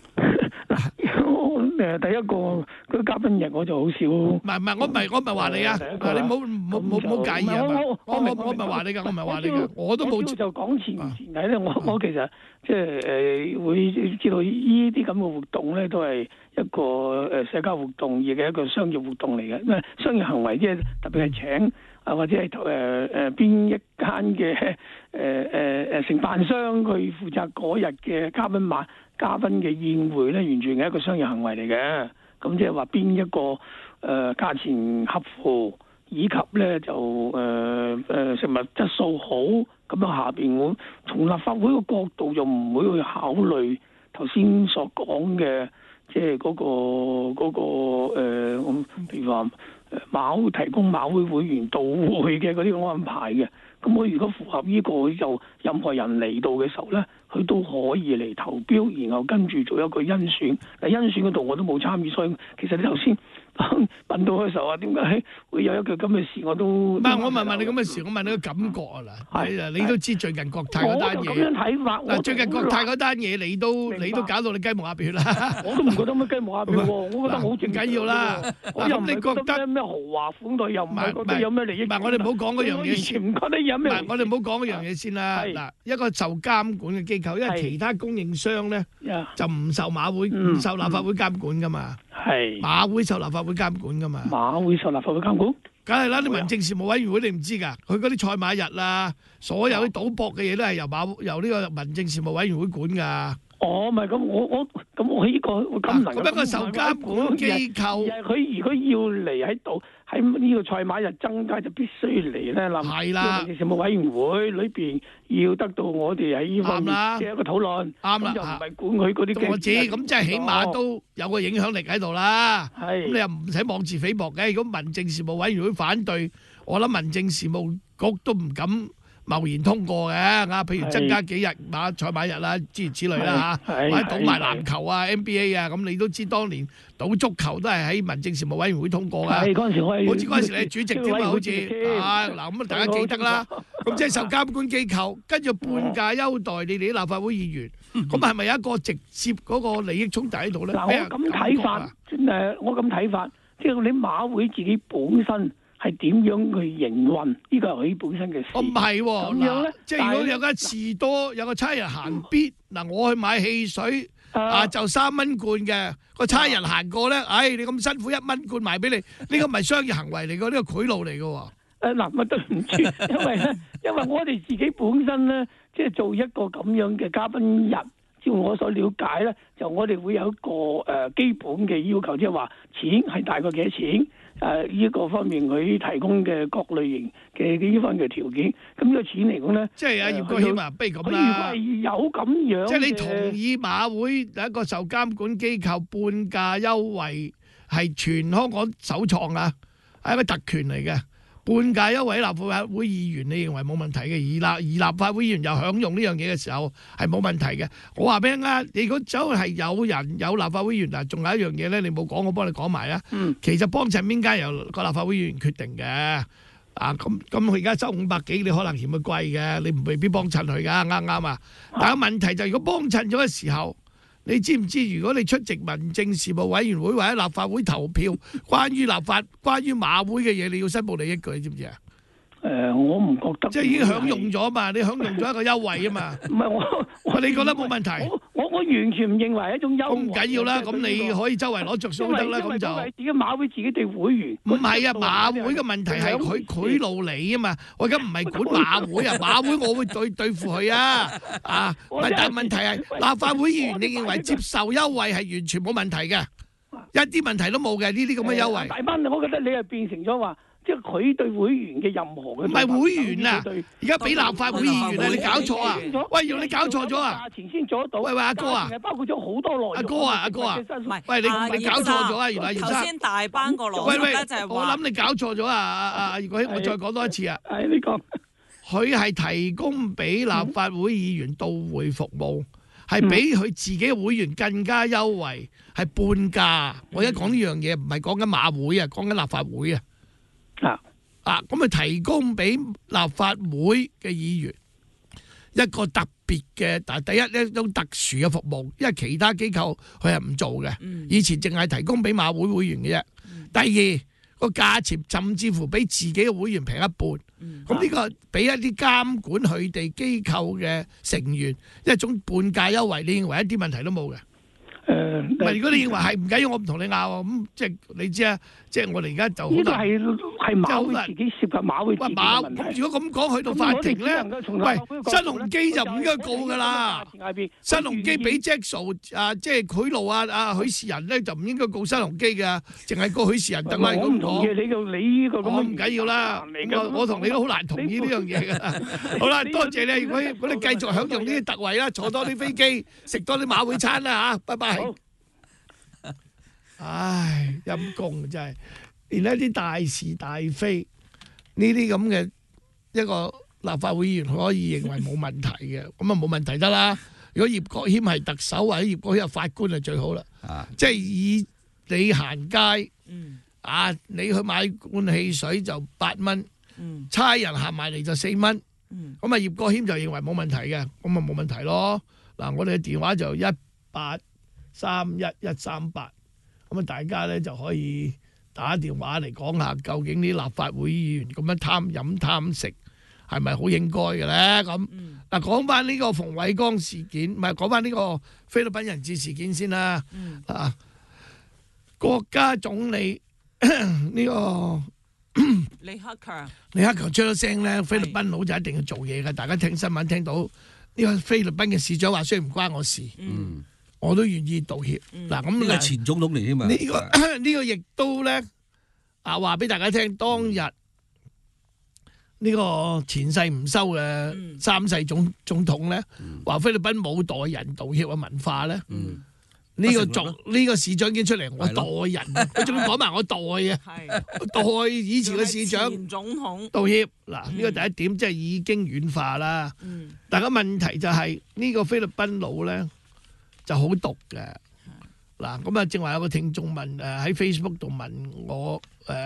第一個嗰嘉賓日我就好少。唔係，我唔係話你啊，你冇介意啊。我唔係話你㗎，我唔係話你㗎，我都冇。 就講前提咧，我其實即係會知道呢啲咁嘅活動咧，都係一個社交活動，亦係一個商業活動嚟嘅。因為商業行為即係特別係請或者係邊一間嘅承辦商佢負責嗰日嘅嘉賓嘅宴會咧，完全係一個商業行為嚟嘅。咁即係話邊一個價錢合乎，以及咧就食物質素好，咁樣下邊我從立法會嘅角度就唔會去考慮頭先所講嘅，即係嗰個譬如話提供馬會會員到會嘅嗰啲安排嘅。咁我如果符合呢個，就任何人嚟到嘅時候咧，佢都可以嚟投標，然後跟住做一個甄選。嗱，甄選嗰度我都冇參與，所以其實你頭先問到嘅時候啊，點解會有一個咁嘅事我都唔係我問你咁嘅事，我問你個感覺啊嗱，係啊，你都知最近國泰嗰單嘢， 我就咁樣睇法。 嗱，最近國泰嗰單嘢，你都搞到你雞毛鴨血啦。 我都唔覺得乜雞毛鴨血喎，我覺得好正緊要啦。 我又唔你覺得咩豪華款待，又唔係覺得有咩利益。 唔係我哋唔好講嗰樣嘢， 完全唔覺得有咩。 唔係我哋唔好講嗰樣嘢先啦。嗱，一個受監管嘅機構，因為其他供應商咧就唔受馬會、唔受立法會監管噶嘛。係馬會受立法會監管噶嘛？ 馬會受立法會監管， 梗係啦！啲民政事務委員會你唔知㗎，佢嗰啲賽馬日啊，所有啲賭博嘅嘢都係由呢個民政事務委員會管㗎。 哦，唔係咁，我呢個咁能咁一個受監管機構， 佢如果要嚟喺度喺呢個賽馬日增加，就必須嚟咧。係啦，民政事務委員會裏邊要得到我哋喺呢方面嘅一個討論。啱啦，就唔係管佢嗰啲嘅。我知，咁即係起碼都有個影響力喺度啦。係，咁你又唔使妄自菲薄嘅。如果民政事務委員會反對，我諗民政事務局都唔敢貿然通過嘅啊，譬如增加幾日賽馬日啦，諸如此類啦嚇，或者賭埋籃球啊、NBA 啊，咁你都知當年賭足球都係喺民政事務委員會通過噶。係嗰陣時好似嗰陣時你係主席添啊，好似啊嗱咁啊，大家記得啦。咁即係受監管機構，跟住半價優待你哋啲立法會議員，咁係咪有一個直接嗰個利益衝突喺度咧？嗱，我咁睇法，我咁睇法，即係你馬會自己本身。係點樣去營運？呢個係佢本身嘅事。唔係喎，咁樣咧，即係如果有間士多有個差人行必嗱，我去買汽水就3蚊罐嘅，個差人行過咧，你咁辛苦1蚊罐賣俾你，呢個唔係商業行為嚟嘅，呢個賄賂嚟嘅。嗱，咪對唔住，因為我哋自己本身咧，即係做一個咁樣嘅嘉賓日。照我所了解咧，就我哋會有一個基本嘅要求，即係話錢係大概幾多錢？呢個方面佢提供嘅各類型嘅呢方面嘅條件，咁呢個錢嚟講咧，即係阿葉國謙啊，不如咁啦。如果係有咁樣，即係你同意馬會一個受監管機構半價優惠係全香港首創啊，係一個特權嚟嘅。半價優惠立法會議員，你認為冇問題嘅，而立法會議員又享用呢樣嘢嘅時候係冇問題嘅。我話俾你聽，你如果真係有人有立法會議員嗱，仲有一樣嘢咧，你冇講，我幫你講埋啊。其實幫襯邊間由個立法會議員決定嘅。咁佢而家收500幾，你可能嫌佢貴嘅，你未必幫襯佢㗎，啱啊。但係問題就係如果幫襯咗嘅時候，你知唔知？如果你出席民政事務委員會或者立法會投票，關於馬會嘅嘢，你要申報利益嘅，你知唔知啊？我唔覺得，即係已經享用咗嘛，你享用咗一個優惠啊嘛。唔係我你覺得冇問題？我完全唔認為係一種優惠。咁唔緊要啦，咁你可以周圍攞着數得啦，咁就。自己馬會自己對會員。唔係啊，馬會嘅問題係佢賄賂你啊嘛。我而家唔係管馬會啊，馬會我會對付佢啊。但係問題係立法會議員，你認為接受優惠係完全冇問題嘅，一啲問題都冇嘅呢啲咁嘅優惠。大班，我覺得你係變成咗話。即係佢對會員嘅任何嘅唔係會員啊！而家俾立法會議員啊！你搞錯啊！喂，你搞錯咗啊！價錢先做得到。喂，阿哥啊！包括咗好多內容。阿哥啊！唔係，喂，你搞錯咗啊！原來頭先大班個內容咧就係話，我諗你搞錯咗啊！如果我再講多一次啊！係呢個，佢係提供俾立法會議員到會服務，係比佢自己嘅會員更加優惠，係半價。我而家講呢樣嘢唔係講緊馬會啊，講緊立法會啊。咁啊提供俾立法會嘅議員一個特別嘅，但係第一種特殊嘅服務，因為其他機構佢係唔做嘅，以前淨係提供俾馬會會員嘅啫。第二個價錢甚至乎比自己嘅會員平一半，咁呢個俾一啲監管佢哋機構嘅成員一種半價優惠，你認為一啲問題都冇嘅？唔係，如果你認為係唔緊要，我唔同你拗咁，即係你知啊，即係我哋而家就呢個係馬會自己涉及馬會自己嘅問題。如果咁講，去到法庭咧，喂，新鴻基就唔應該告㗎啦。新鴻基俾 Jackson 即係賄賂許仕仁咧，就唔應該告新鴻基㗎，淨係告許仕仁得啦。我唔同意你呢個咁樣唔緊要啦。我同你都好難同意呢樣嘢㗎。好啦，多謝你。如果你繼續享用呢啲特惠啦，坐多啲飛機，食多啲馬會餐啦嚇，拜拜。唉，陰公真係，連一啲大是大非呢啲咁嘅一個立法會議員可以認為冇問題嘅，咁啊冇問題得啦。如果葉國謙係特首或者葉國謙係法官就最好啦。即係以你行街你去買罐汽水就8蚊，差人行埋嚟就4蚊。咁葉國謙就認為冇問題嘅，咁咪冇問題咯。嗱，我哋嘅電話就18311138，咁大家咧就可以打電話嚟講下，究竟啲立法會議員咁樣貪飲貪食係咪好應該嘅咧？咁嗱，講翻呢個馮偉光事件，唔係講翻呢個菲律賓人質事件先啦。國家總理呢個李克強出咗聲咧，菲律賓佬就一定要做嘢嘅。大家聽新聞聽到呢個菲律賓嘅市長話，雖然唔關我事，我都願意道歉。嗱，咁呢個係前總統嚟添嘛？ 呢個亦都咧話俾大家聽，當日呢個前世唔修嘅3世總統咧，話菲律賓冇代人道歉嘅文化咧。呢個市長已經出嚟，我代人，佢仲要講埋我代啊，代以前嘅市長總統道歉。嗱，呢個第一點即係已經軟化啦。但係個問題就係呢個菲律賓佬咧就好毒嘅。嗱，咁啊，正話有個聽眾問喺 Facebook 度問我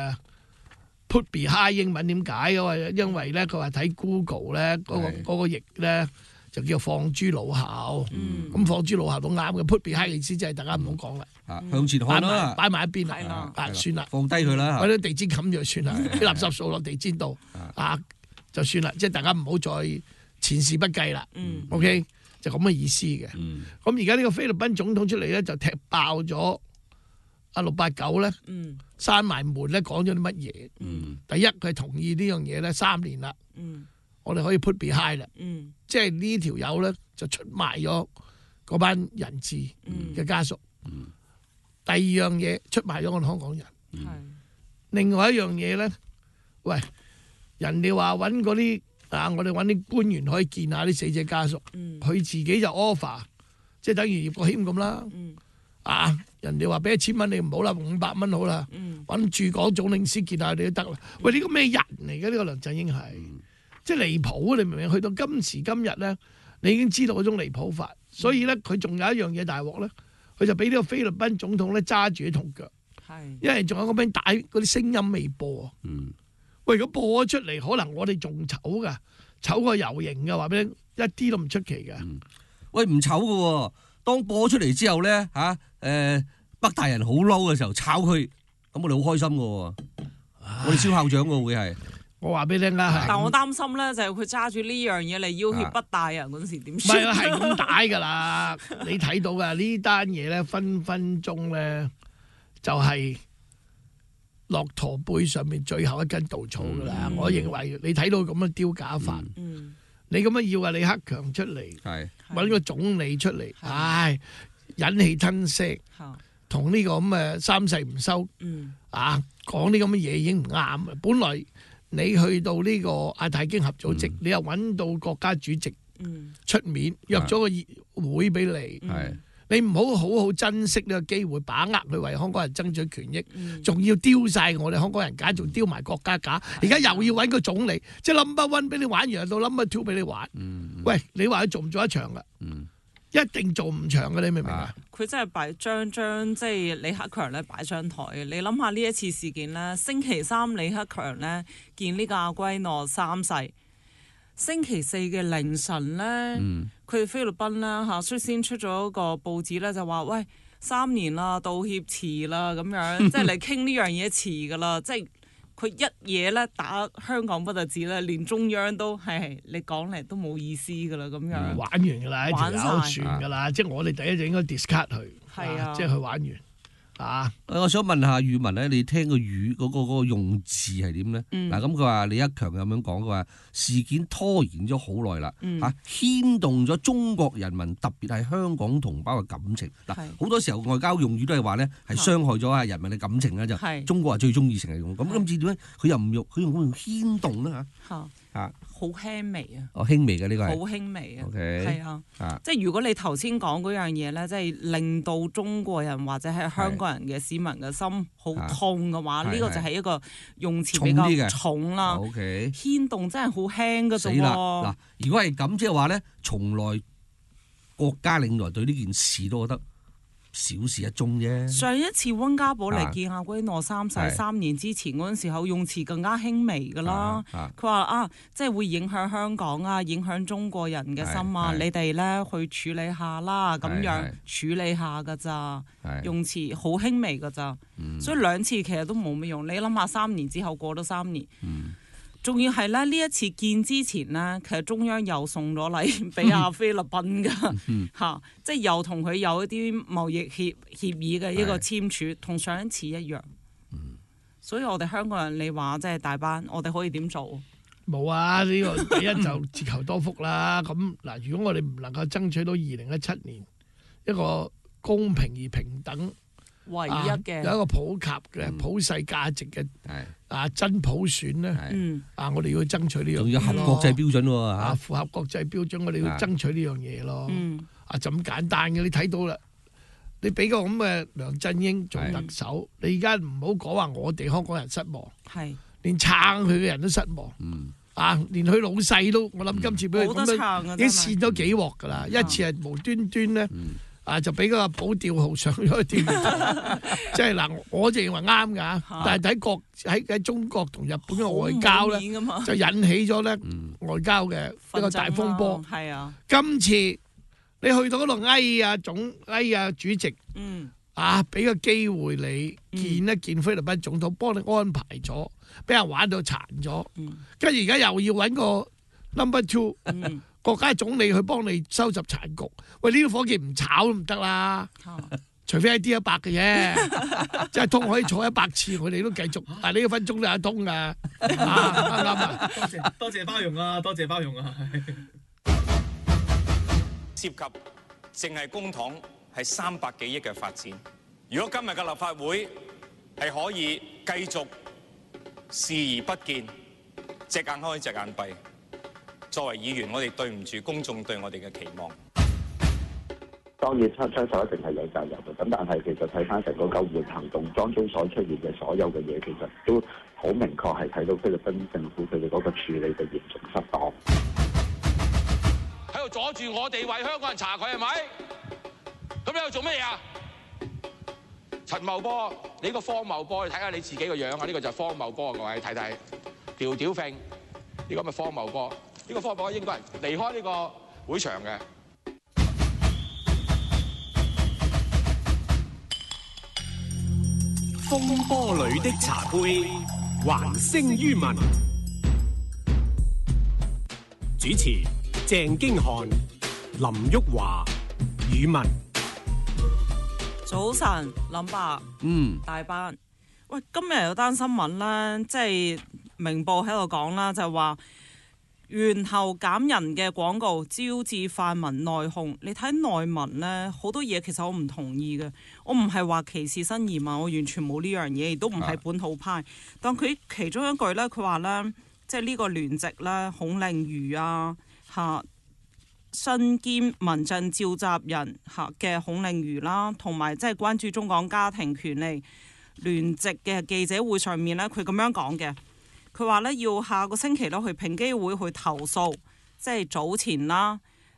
put behind 英文點解？因為咧佢話睇 Google 咧嗰個譯咧。就叫放豬腦後，咁放豬腦後都啱嘅。put behind 嘅意思即係大家唔好講啦， 向前看啦， 擺埋一邊啦，算啦， 放低佢啦， 揾啲地氈冚住算啦，啲垃圾掃落地氈度，就算啦，即係大家唔好再前事不計啦。OK， 就咁嘅意思嘅。咁而家呢個菲律賓總統出嚟咧，就踢爆咗阿689咧，閂埋門咧，講咗啲乜嘢？第一，佢係同意呢樣嘢咧，3年啦。我哋可以 put behind 啦，即係呢條友咧就出賣咗嗰班人質嘅家屬。第二樣嘢出賣咗我哋香港人。另外一樣嘢咧，喂，人哋話揾嗰啲我哋揾啲官員可以見下啲死者家屬，佢自己就 offer， 即係等於葉國謙咁啦。人哋話俾1000蚊你唔好啦，500蚊好啦，揾駐港總領事見下你都得啦。喂，呢個咩人嚟嘅？呢個梁振英係。即係離譜，你明唔明？去到今時今日咧，你已經知道嗰種離譜法，所以咧佢仲有一樣嘢大鑊咧，佢就俾呢個菲律賓總統咧揸住啲銅腳，因為仲有嗰邊帶嗰啲聲音未播啊。喂，如果播咗出嚟，可能我哋仲醜噶，醜過遊行嘅，話俾你一啲都唔出奇嘅。 喂，唔醜嘅喎，當播出嚟之後咧北大人好嬲嘅時候炒佢，咁我哋好開心嘅喎，我哋蕭校長嘅會係。 我話俾你聽啦， 但我擔心咧，就係佢揸住呢樣嘢嚟要挾北大人嗰陣時點算？ 唔係啦，係咁打噶啦，你睇到噶呢單嘢咧，分分鐘咧就係駱駝背上面最後一根稻草噶啦。我認為你睇到咁嘅丟架法，你咁樣要阿李克強出嚟，揾個總理出嚟，忍氣吞聲，同呢個咁嘅3世唔修，講啲咁嘅嘢已經唔啱。本來你去到呢個亞太經合組織，你又揾到國家主席出面約咗個會俾你，你唔好好好珍惜呢個機會，把握去為香港人爭取權益，仲要丟晒我哋香港人假，仲丟埋國家假，而家又要揾個總理，即係 number one 俾你玩完，到 number two 俾你玩。喂，你話佢做唔做得長㗎？一定做唔長嘅，你明唔明啊？ 佢真係將即係李克強咧擺上台嘅。你諗下呢一次事件咧，星期3李克強咧見呢個阿圭諾3世，星期4嘅凌晨咧，佢哋菲律賓咧率先出咗個報紙咧，就話喂3年啦，道歉遲啦咁樣，即係嚟傾呢樣嘢遲噶啦，即係。佢一嘢咧打香港不特止咧，連中央都係你講嚟都冇意思噶啦咁樣。玩完噶啦，玩曬算噶啦，即係我哋第一就應該 discard 佢，即係佢玩完。 我想問下宇文咧，你聽個語嗰個用字係點咧？嗱，咁佢話李克強咁樣講，佢話事件拖延咗好耐啦，牽動咗中國人民，特別係香港同胞嘅感情。嗱，好多時候外交用語都係話咧，係傷害咗人民嘅感情啦，就中國係最中意成日用。咁今次點解佢又唔用？佢用牽動咧嚇？ 好輕微啊！ 輕微嘅呢個係好輕微啊！ OK， 係啊，即係如果你頭先講嗰樣嘢咧，即係令到中國人或者係香港人嘅市民嘅心好痛嘅話，呢個就係一個用詞比較重啦。 OK， 牽動真係好輕嘅啫。死啦！ 嗱，如果係咁即係話咧，從來國家領導對呢件事都覺得小事一宗啫。 上一次溫家寶嚟見阿圭諾三世係 3年之前嗰陣時候，用詞更加輕微㗎啦。佢話即係會影響香港啊，影響中國人嘅心啊，你哋咧去處理下啦，咁樣處理下㗎咋，用詞好輕微㗎咋。所以2次其實都冇乜用。你諗下3年之後過咗3年。仲要係咧，呢一次見之前呢，其實中央又送咗禮俾阿菲律賓㗎即係又同佢有一啲貿易協議嘅一個簽署，同上一次一樣。所以我哋香港人，你話即係大班，我哋可以點做？ 冇啊！呢個第一就自求多福啦。咁嗱，如果我哋唔能夠爭取到2017年一個公平而平等， 唯一嘅有一個普及嘅普世價值嘅真普選咧，我哋要爭取呢樣嘢， 仲要合國際標準喎符合國際標準，我哋要爭取呢樣嘢咯。就咁簡單嘅，你睇到啦。你俾個咁嘅梁振英做特首，你而家唔好講話我哋香港人失望，連撐佢嘅人都失望。連佢老細都，我諗今次俾佢咁樣已經扇咗幾鑊㗎啦。一次係無端端咧。就俾個保釣號上咗去釣，即係嗱，我就認為啱㗎，但係喺中國同日本嘅外交咧，就引起咗咧外交嘅一個大風波。今次你去到嗰度嗌啊主席，俾個機會你見一見菲律賓總統，幫你安排咗，俾人玩到殘咗，跟住而家又要揾個 number 2。國家總理去幫你收拾殘局，喂呢啲伙計唔炒都唔得啦，除非係 D100嘅啫，即係通可以坐100次，我哋都繼續，呢個分鐘都有得通噶，啱唔啱啊？ 多謝包容啊，多謝包容啊！ 涉及淨係公帑係300幾億嘅發展，如果今日嘅立法會係可以繼續視而不見，隻眼開隻眼閉。作為議員，我哋對唔住公眾對我哋嘅期望。 當然槍手一定係有責任嘅，咁但係其實睇翻成個救援行動當中所出現嘅所有嘅嘢，其實都好明確係睇到菲律賓政府佢哋嗰個處理嘅嚴重失當。 喺度阻住我哋為香港人查佢係咪？咁你喺度做乜嘢啊？陳茂波，你個荒謬波，你睇下你自己個樣啊！呢個就係荒謬波啊！各位睇睇，條條揈，呢個咪荒謬波。呢個科博應該係離開呢個會場嘅。 風波裏的茶杯，還聲於民。主持：鄭經翰、林旭華、宇文。 早晨，林伯，大班。喂，今日有單新聞啦，即係明報喺度講啦，就話。猿猴減人嘅廣告招致泛民內訌。你睇內文呢，好多嘢其實我唔同意嘅。我唔係話歧視新移民，我完全冇呢樣嘢，亦都唔係本土派。但佢其中一句呢，佢話呢，即係呢個聯席呢，孔令瑜身兼民陣召集人嘅孔令瑜啦，同埋即係關注中港家庭權利聯席嘅記者會上面呢，佢咁樣講嘅。佢話咧要下個星期咧去平機會去投訴，即係早前啦，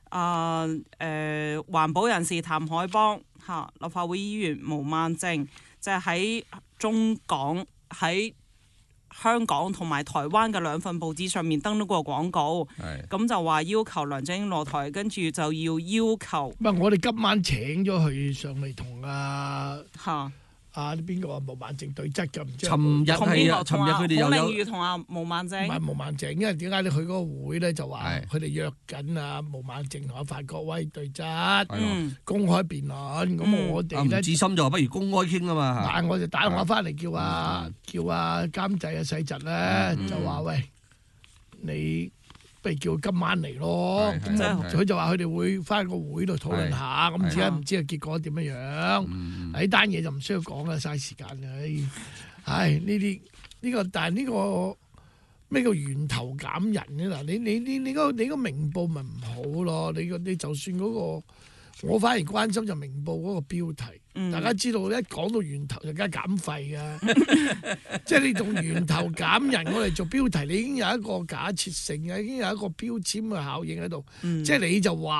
環保人士譚海邦立法會議員毛孟靜，就係喺中港喺香港同埋台灣嘅2份報紙上面登咗個廣告，咁就話要求梁振英落台，跟住就要求。 唔係我哋今晚請咗佢上嚟同邊個毛孟靜對質嘅？唔知。 尋日佢哋有孔令瑜同阿毛孟靜。 唔係毛孟靜，因為點解你去嗰個會咧就話佢哋約緊啊毛孟靜同阿范國威對質，公開辯論。咁我哋咧， 志深就話不如公開傾啊嘛。 但係我就打電話翻嚟叫監製啊細侄咧，就話喂，你不如叫今晚嚟咯。咁佢就話佢哋會翻個會度討論下。咁而家唔知個結果點樣樣。呢單嘢就唔需要講啦，嘥時間嘅。呢個，但係呢個咩叫源頭減人咧？嗱，你個明報咪唔好咯？你就算嗰個，我反而關心就明報嗰個標題。大家知道一講到源頭就梗係減廢㗎，即係你用源頭減人，我哋做標題，你已經有一個假設性嘅，已經有一個標籤嘅效應喺度。即係你就話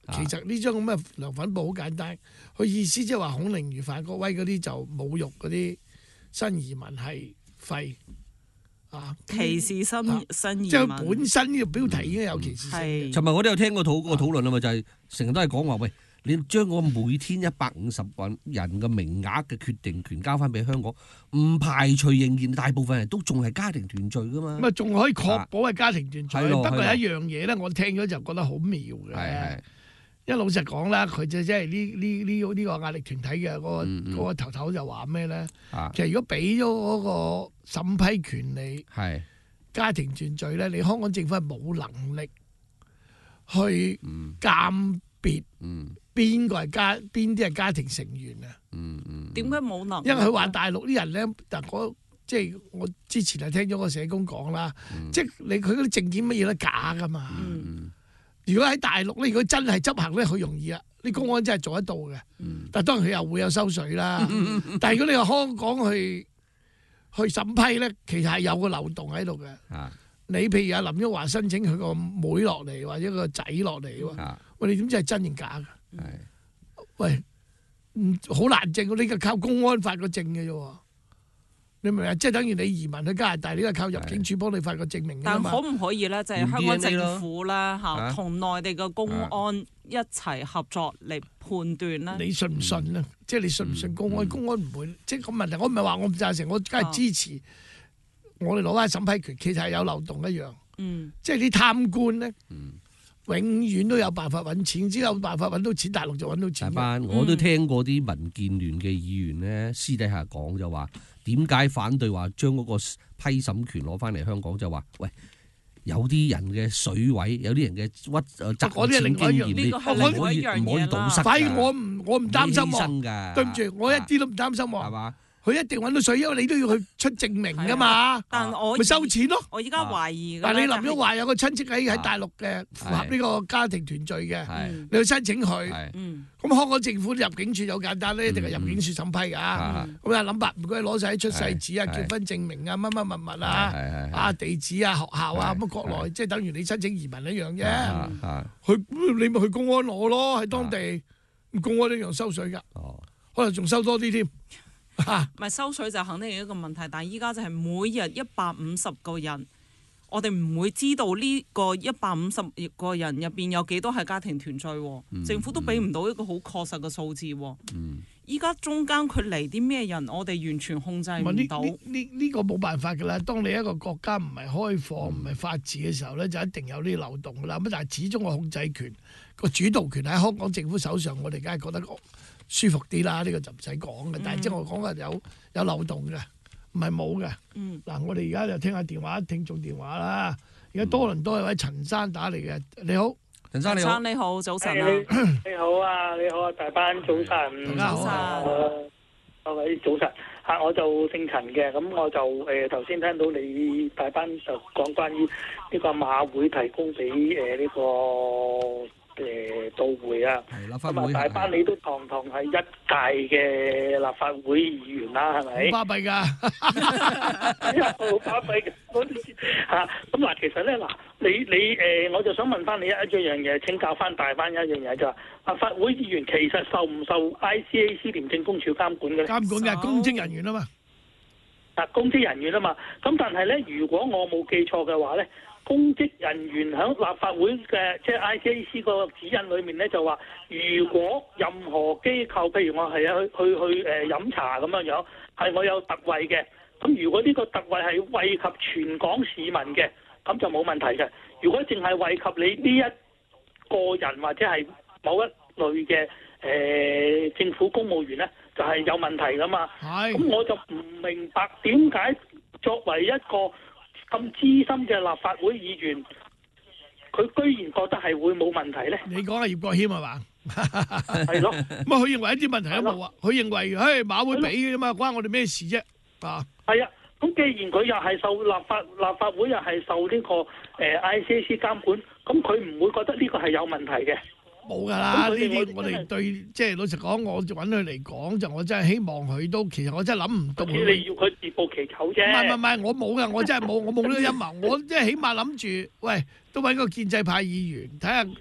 其實呢張咁嘅涼粉布好簡單，佢意思即係話孔令如、范國威嗰啲就侮辱嗰啲新移民係廢啊， 歧視新移民， 即係本身呢個標題已經有歧視性。 尋日我都有聽過個討論啊嘛，就係成日都係講話喂。你將嗰個每天150個人嘅名額嘅決定權交翻俾香港，唔排除仍然大部分人都仲係家庭團聚噶嘛。 咁啊，仲可以確保係家庭團聚。不過有一樣嘢咧，我聽咗就覺得好妙嘅。因為老實講啦，佢就即係呢個壓力團體嘅嗰個頭就話咩咧？其實如果俾咗嗰個審批權利，家庭團聚咧，你香港政府係冇能力去鑑別邊個係邊啲係家庭成員啊？ 點解冇能力？ 因為佢話大陸啲人咧，即係我之前係聽咗個社工講啦，即係佢嗰啲證件乜嘢都假噶嘛。如果喺大陸咧，如果真係執行咧，好容易啊！啲公安真係做得到嘅。但係當然佢又會有收水啦。但係如果你話香港去審批咧，其實係有個漏洞喺度嘅。你譬如阿林旭華申請佢個妹落嚟，或者個仔落嚟喎，喂，你點知係真定假㗎？喂，好難證喎，你係靠公安發個證嘅啫喎。你明唔明啊？即係等於你移民去加拿大，你都係靠入境處幫你發個證明㗎嘛。 但可唔可以咧？就係香港政府啦嚇，同內地嘅公安一齊合作嚟判斷咧？ 你信唔信咧？即係你信唔信公安？公安唔會，即係個問題。我唔係話我唔贊成，我梗係支持。我哋攞翻審批權，其實係有漏洞一樣。即係啲貪官咧，永遠都有辦法揾錢，只有辦法揾到錢，大陸就揾到錢。 我都聽過啲民建聯嘅議員咧，私底下講就話，點解反對話將嗰個批審權攞翻嚟香港？就話喂，有啲人嘅水位，有啲人嘅嗰啲係另外一樣，呢個係另外一樣嘢啦。反而我唔擔心喎，對唔住，我一啲都唔擔心喎。係嘛？佢一定揾到水，因為你都要去出證明噶嘛， 但我咪收錢咯。 我依家懷疑， 但係你林旭華有個親戚喺大陸嘅，符合呢個家庭團聚嘅，你去申請佢，咁香港政府入境處好簡單咧，一定係入境處審批㗎。咁啊諗白唔該攞晒啲出世紙啊、結婚證明啊、乜乜物物啊、地址啊、學校啊，咁國內即係等於你申請移民一樣啫。你咪去公安攞咯，喺當地公安一樣收水㗎，可能仲收多啲添。 唔係收水就肯定係一個問題，但係依家就係每日150個人，我哋唔會知道呢個150個人入邊有幾多係家庭團聚，政府都俾唔到一個好確實嘅數字。依家中間佢嚟啲咩人，我哋完全控制唔到。 呢個冇辦法㗎啦。當你一個國家唔係開放、唔係法治嘅時候咧，就一定有啲漏洞㗎啦。咁但係始終個控制權、個主導權喺香港政府手上，我哋梗係覺得舒服啲啦，呢個就唔使講嘅。但係即係我講嘅有漏洞嘅，唔係冇嘅。嗱，我哋而家就聽下電話，聽眾電話啦。而家多倫多有位陳生打嚟嘅，你好， 陳生你好，早晨啊！ 你好啊，大班早晨， 大家好， 各位早晨嚇，我就姓陳嘅，咁我就頭先聽到你大班就講關於呢個馬會提供俾呢個。到會啊，咁啊大班你都堂係一屆嘅立法會議員啦，係咪？ 好巴閉㗎， 好巴閉嘅嗰啲嚇。咁嗱，其實咧嗱，你我就想問翻你一樣嘢，請教翻大班一樣嘢就係立法會議員其實受唔受 ICAC 廉政公署監管嘅咧？ 監管嘅公職人員啊嘛， 公職人員啊嘛。咁但係咧，如果我冇記錯嘅話咧。公職人員喺立法會嘅即係 ICAC 個指引裏面咧，就話如果任何機構，譬如我係去飲茶咁樣樣，係我有特惠嘅，咁如果呢個特惠係惠及全港市民嘅，咁就冇問題嘅。如果淨係惠及你呢一個人或者係某一類嘅政府公務員咧，就係有問題噶嘛。咁我就唔明白點解作為一個咁資深嘅立法會議員，佢居然覺得係會冇問題咧？ 你講係葉國謙係嘛？ 係咯。 咁佢認為一啲問題都冇啊。佢認為，馬會俾嘅嘛，關我哋咩事啫？啊。 係啊。咁既然佢又係受立法會又係受呢個ICAC 監管，咁佢唔會覺得呢個係有問題嘅？ 冇㗎啦，呢啲我哋對即係老實講，我揾佢嚟講就我真係希望佢都，其實我真係諗唔到。 你要佢自暴其醜啫。 唔係，我冇㗎，我真係冇，我冇呢個陰謀。我即係起碼諗住，喂，都揾個建制派議員睇下，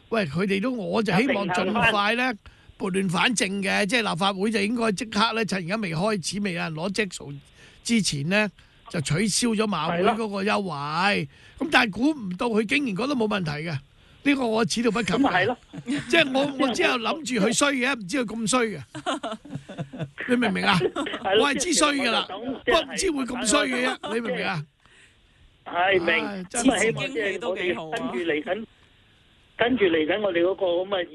喂，佢哋都我就希望盡快咧撥亂反正嘅，即係立法會就應該即刻咧，趁而家未開始，未有人攞隻數之前咧，就取消咗馬會嗰個優惠。咁但係估唔到佢竟然覺得冇問題嘅，呢個我始料不及。咁咪係咯，即係我之後諗住佢衰嘅，唔知佢咁衰嘅。你明唔明啊？我係知衰㗎啦，不過唔知會咁衰嘅啫。你明唔明啊？ 係明，咁啊希望即係我哋跟住嚟緊我哋嗰個咁啊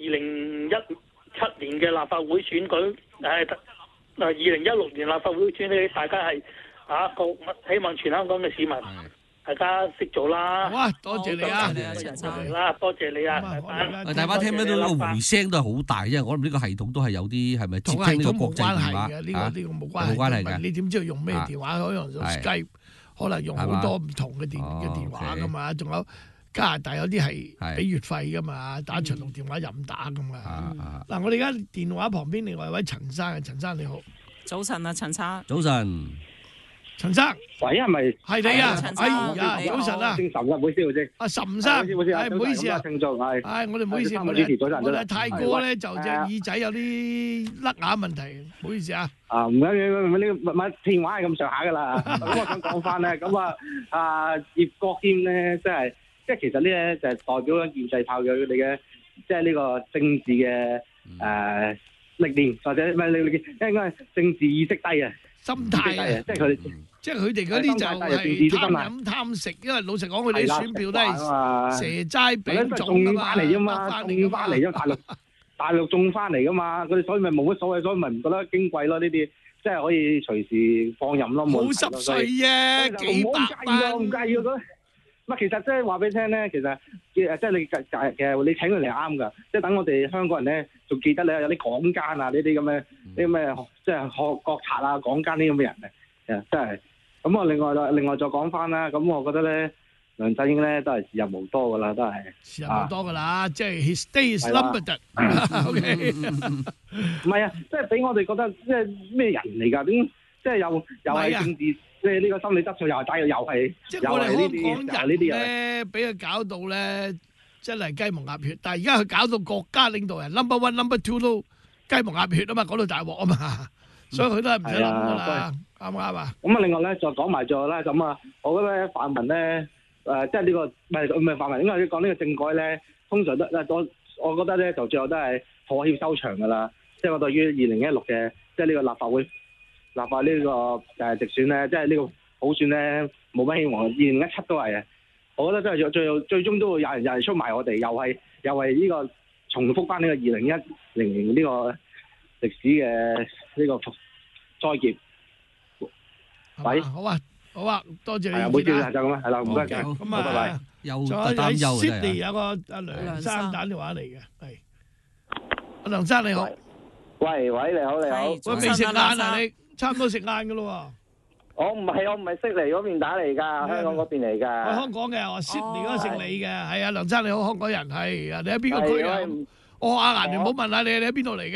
2017年嘅立法會選舉，2016年立法會選舉，大家係希望全香港嘅市民大家識做啦。 好啊，多謝你啊， 陳生啦，多謝你啊， 大家聽到個回聲都係好大，因為我諗呢個系統都係有啲係咪接聽呢個國際電話？ 呢個冇關係嘅。你點知道用咩電話？可能用 Skype，可能用好多唔同嘅電話噶嘛，仲有。加拿大有啲係俾月費噶嘛，打長途電話任打咁噶。嗱，我哋而家電話旁邊另外一位陳生啊，陳生你好， 早晨啊，陳生。 早晨， 陳生。 喂，係咪？ 係你啊，哎呀，早晨啊。 姓岑嘅，唔好意思， 阿岑生，唔好意思啊， 聽眾係。 我哋唔好意思，我哋泰哥咧就隻耳仔有啲甩牙問題，唔好意思啊。 唔緊要，呢個電話係咁上下噶啦。咁我想講翻咧，咁葉國謙咧，即係其實呢咧就係代表咗建制派佢哋嘅，即係呢個政治嘅歷練，或者唔係歷練，應該係政治意識低啊， 心態啊，即係佢哋嗰啲就係貪飲貪食，因為老實講，佢哋選票都係蛇齋餅種㗎嘛， 種翻嚟啫嘛，種翻嚟啫，大陸種翻嚟㗎嘛，佢哋所以咪冇乜所謂，所以咪唔覺得矜貴咯呢啲。即係可以隨時放任咯， 冇濕碎啫，幾百萬， 唔介意我覺得。其實即係話俾你聽咧，其實即係你你請佢嚟啱㗎，即係等我哋香港人咧，仲記得咧有啲港奸啊，呢啲咁嘅啲咩即係學國賊啊、港奸呢咁嘅人咧，真係。咁我另外再講翻啦，咁我覺得咧，梁振英咧都係時日無多㗎啦，都係時日無多㗎啦，即係 his days numbered。OK， 唔係啊，即係俾我哋覺得即係咩人嚟㗎？點即係又係政治？即係呢個心理質素又係打，又係即係我哋香港人咧，俾佢搞到咧，真係雞毛鴨血。但係而家佢搞到國家領導人 number one、number two 都雞毛鴨血啊嘛，講到大鑊啊嘛，所以佢都係唔使諗㗎啦，啱唔啱啊？ 咁啊，另外咧再講埋最後啦，咁啊，我覺得咧泛民咧即係呢個唔係泛民，應該講呢個政改咧，通常都我覺得咧就最後都係妥協收場㗎啦。即係我對於2016嘅即係呢個立法會。立法呢個直選咧，即係呢個普選咧，冇乜希望。2017都係啊，我覺得真係最終都會有人出賣我哋，又係呢個重複翻呢個2010年呢個歷史嘅呢個災劫。喂， 好啊，多謝你。 係啊，冇事就咁啦，係啦，唔該晒。 咁啊， 拜拜。 又喺 Sydney 有個阿梁生打電話嚟嘅，係阿梁生你好。 喂，你好。 喂，未食晏啊你？差唔多食晏噶咯喎！我唔係悉尼嗰邊打嚟㗎，香港嗰邊嚟㗎。 我香港嘅，我悉尼嗰個姓李嘅，係啊，梁生你好，香港人係啊，你喺邊個區啊？我阿顏聯唔好問下你喺邊度嚟嘅？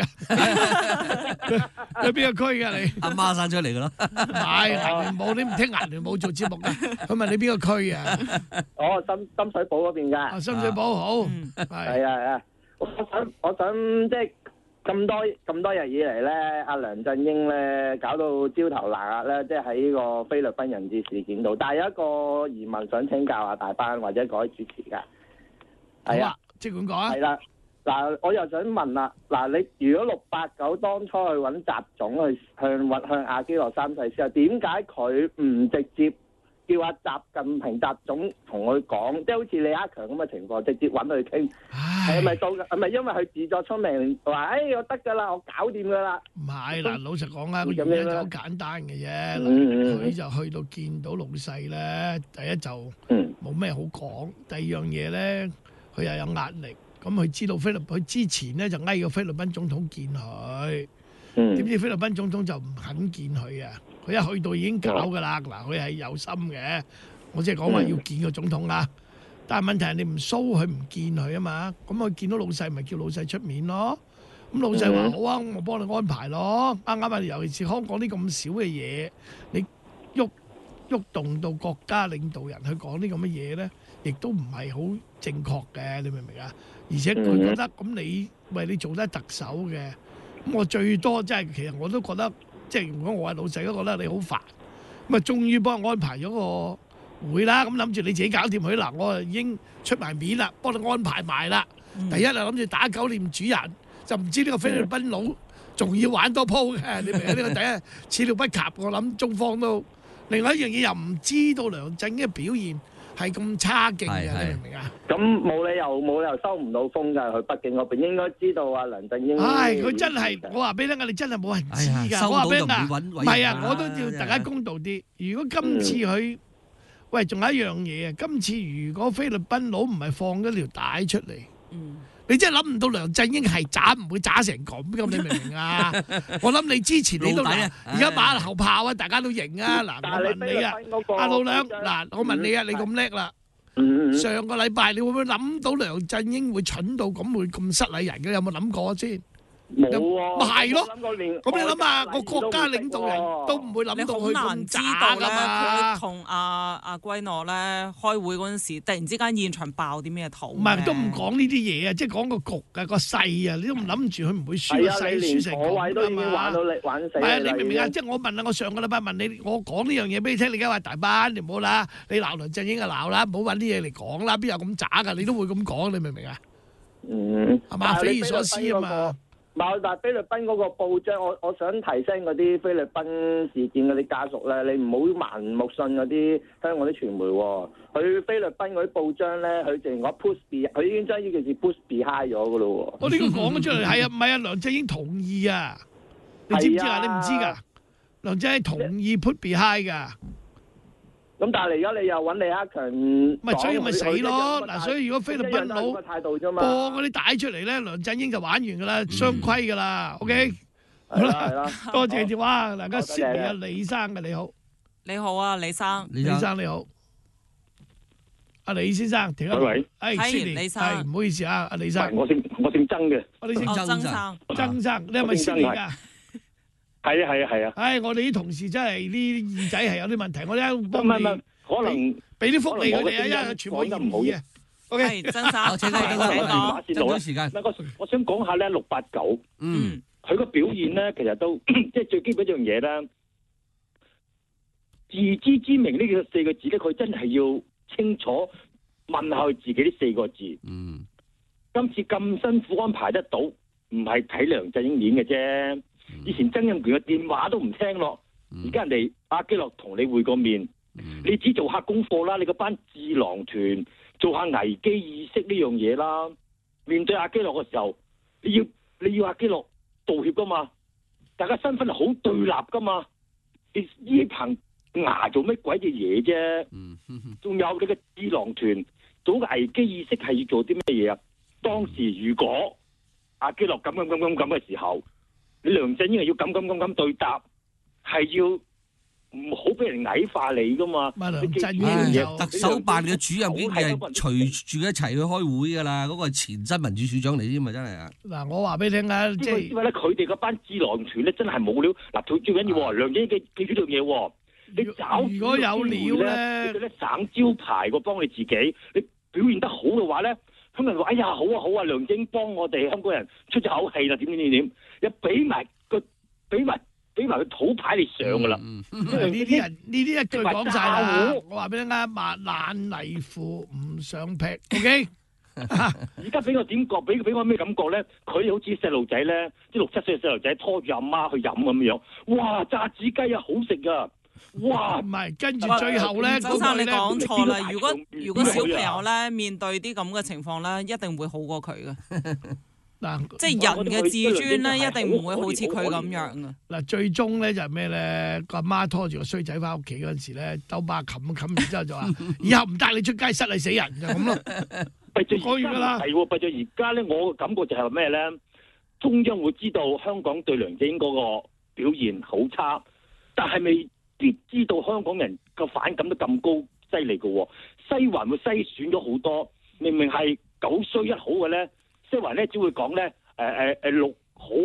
你喺邊個區㗎你？ 阿媽生出嚟㗎咯。 唔係顏聯冇，你唔聽顏聯冇做節目嘅。佢問你邊個區啊？ 我深水埗嗰邊㗎。 深水埗好。 係啊！我想即係。咁多日以嚟咧，阿梁振英咧搞到焦頭爛額咧，即係喺呢個菲律賓人質事件度。但係有一個疑問想請教下大班或者各位主持㗎。係啊， 即管講啊。 係啦，嗱，我又想問啦，嗱，你如果689當初去揾習總去向阿基諾三世之後，點解佢唔直接叫阿習近平習總同佢講，即係好似李克強咁嘅情況，直接揾佢傾，係咪因為佢自作聰明話，我得㗎啦，我搞掂㗎啦？ 唔係嗱，老實講啦，個原因就好簡單嘅啫。佢就去到見到老細咧，第一就冇咩好講，第二樣嘢咧，佢又有壓力。咁佢知道佢之前咧就嗌個菲律賓總統見佢，點知菲律賓總統就唔肯見佢啊！佢一去到已經搞㗎啦，嗱，佢係有心嘅，我即係講話要見個總統啦。但係問題係你唔騷佢唔見佢啊嘛，咁佢見到老細咪叫老細出面咯。咁老細話好啊，我幫你安排咯。啱啱啊，尤其是香港啲咁少嘅嘢，你喐喐動到國家領導人去講啲咁嘅嘢咧，亦都唔係好正確嘅，你明唔明啊？而且佢覺得咁你做得特首嘅，咁我最多即係其實我都覺得，即係如果我係老細都覺得你好煩，咁啊終於幫我安排咗個會啦，咁諗住你自己搞掂佢嗱，我已經出埋面啦，幫你安排埋啦。第一啊諗住打狗念主人，就唔知呢個菲律賓佬仲要玩多鋪嘅，你明啊？呢個第一始料不及，我諗中方都。另外一樣嘢又唔知道梁振英嘅表現係咁差勁嘅，你明唔明啊？ 咁冇理由收唔到風㗎，去北京嗰邊應該知道啊，梁振英。 佢真係我話俾你聽，你真係冇人知㗎。我話俾你聽，唔係啊，我都要大家公道啲。如果今次佢喂，仲有一樣嘢啊！今次如果菲律賓佬唔係放咗條帶出嚟，你真係諗唔到梁振英係渣，唔會渣成咁，你明唔明啊？我諗你之前你都而家馬後炮啊，大家都認啊！嗱，我問你啊，阿老兩，嗱，我問你啊，你咁叻啦，上個禮拜你會唔會諗到梁振英會蠢到咁會咁失禮人嘅？有冇諗過先？ 冇喎， 咪係咯。 咁你諗下，個國家領導人都唔會諗到佢咁渣噶嘛。 佢同阿圭諾咧開會嗰陣時，突然之間現場爆啲咩圖？ 唔係都唔講呢啲嘢啊，即係講個局啊個勢啊，你都唔諗住佢唔會輸個勢輸成咁噶嘛。玩死。係啊，你明唔明啊？即係我問啊，我上個禮拜問你，我講呢樣嘢俾你聽，你而家話大班，你唔好啦，你鬧梁振英就鬧啦，唔好揾啲嘢嚟講啦，邊有咁渣噶？你都會咁講，你明唔明啊？係嘛，匪夷所思啊嘛。 但係菲律賓嗰個報章，我想提醒嗰啲菲律賓事件嗰啲家屬咧，你唔好盲目信嗰啲香港啲傳媒喎。佢菲律賓嗰啲報章咧，佢淨係講 push be， 佢已經將呢件事 push behind 咗噶咯喎。 我呢個講咗出嚟係啊，唔係啊，梁振英同意啊，你知唔知啊？你唔知㗎？梁振英同意 put behind 㗎。 咁但係而家你又揾李克強， 咪所以咪死咯嗱！所以如果菲律賓佬播嗰啲帶出嚟咧，梁振英就玩完㗎啦，雙規㗎啦。OK， 好啦，多謝電話，大家先嚟啊，李生嘅你好， 你好啊，李生， 李生你好，阿李先生，停一停，李生，係唔好意思啊，阿李生， 我姓曾嘅， 我哋姓曾生，曾生，你係咪先嚟㗎？ 係啊！ 唉，我哋啲同事真係啲耳仔係有啲問題，我哋幫你可能俾啲福利佢哋啊，因為全部嫌疑啊。OK， 曾生， 請講，爭咗時間。 我想講下咧689，佢個表現咧，其實都即係最基本一樣嘢咧，自知之明呢4個字咧，佢真係要清楚問下佢自己呢4個字。今次咁辛苦安排得到，唔係睇梁振英演嘅啫。以前曾蔭權嘅電話都唔聽咯，而家人哋阿基諾同你會個面，你只做下功課啦，你嗰班智囊團做下危機意識呢樣嘢啦。面對阿基諾嘅時候，你要阿基諾道歉噶嘛，大家身份係好對立噶嘛，你呢棚牙做乜鬼嘅嘢啫？仲有你嘅智囊團做個危機意識係要做啲咩嘢啊？當時如果阿基諾咁嘅時候，你梁振英係要咁對答，係要唔好俾人矮化你噶嘛？ 梁振英特首辦嘅主任已經係隨住一齊去開會噶啦，嗰個係前新民主處長嚟添嘛，真係啊！ 嗱，我話俾你聽啊，即係因為咧，佢哋嗰班智囊團咧，真係冇料。嗱，最緊要梁振英記住呢樣嘢，你找如果有料咧， 你省招牌個幫你自己，你表現得好嘅話咧。咁人話：哎呀，好啊，梁振英幫我哋香港人出咗口氣啦，點，又俾埋個土牌你上噶啦。 呢啲人呢啲一句講晒啦。我話俾你聽啊，爛泥扶唔上劈。OK。 而家俾我點覺？俾我咩感覺咧？佢好似細路仔咧，啲6、7歲嘅細路仔拖住阿媽去飲咁樣。哇！炸子雞啊，好食噶！哇！ 唔係，跟住最後咧， 周生你講錯啦。如果小朋友咧面對啲咁嘅情況咧，一定會好過佢嘅。 嗱， 即係人嘅自尊咧，一定唔會好似佢咁樣嘅。 嗱，最終咧就係咩咧？個阿媽拖住個衰仔翻屋企嗰陣時咧，兜巴冚完之後就話：以後唔帶你出街，失禮死人就咁咯。講完㗎啦。 係喎，不過而家咧，我嘅感覺就係咩咧？中央會知道香港對梁振英嗰個表現好差，但係未必知道香港人個反感都咁高犀利嘅喎。西環會篩選咗好多，明明係9衰1好嘅咧，西環咧只會講咧6好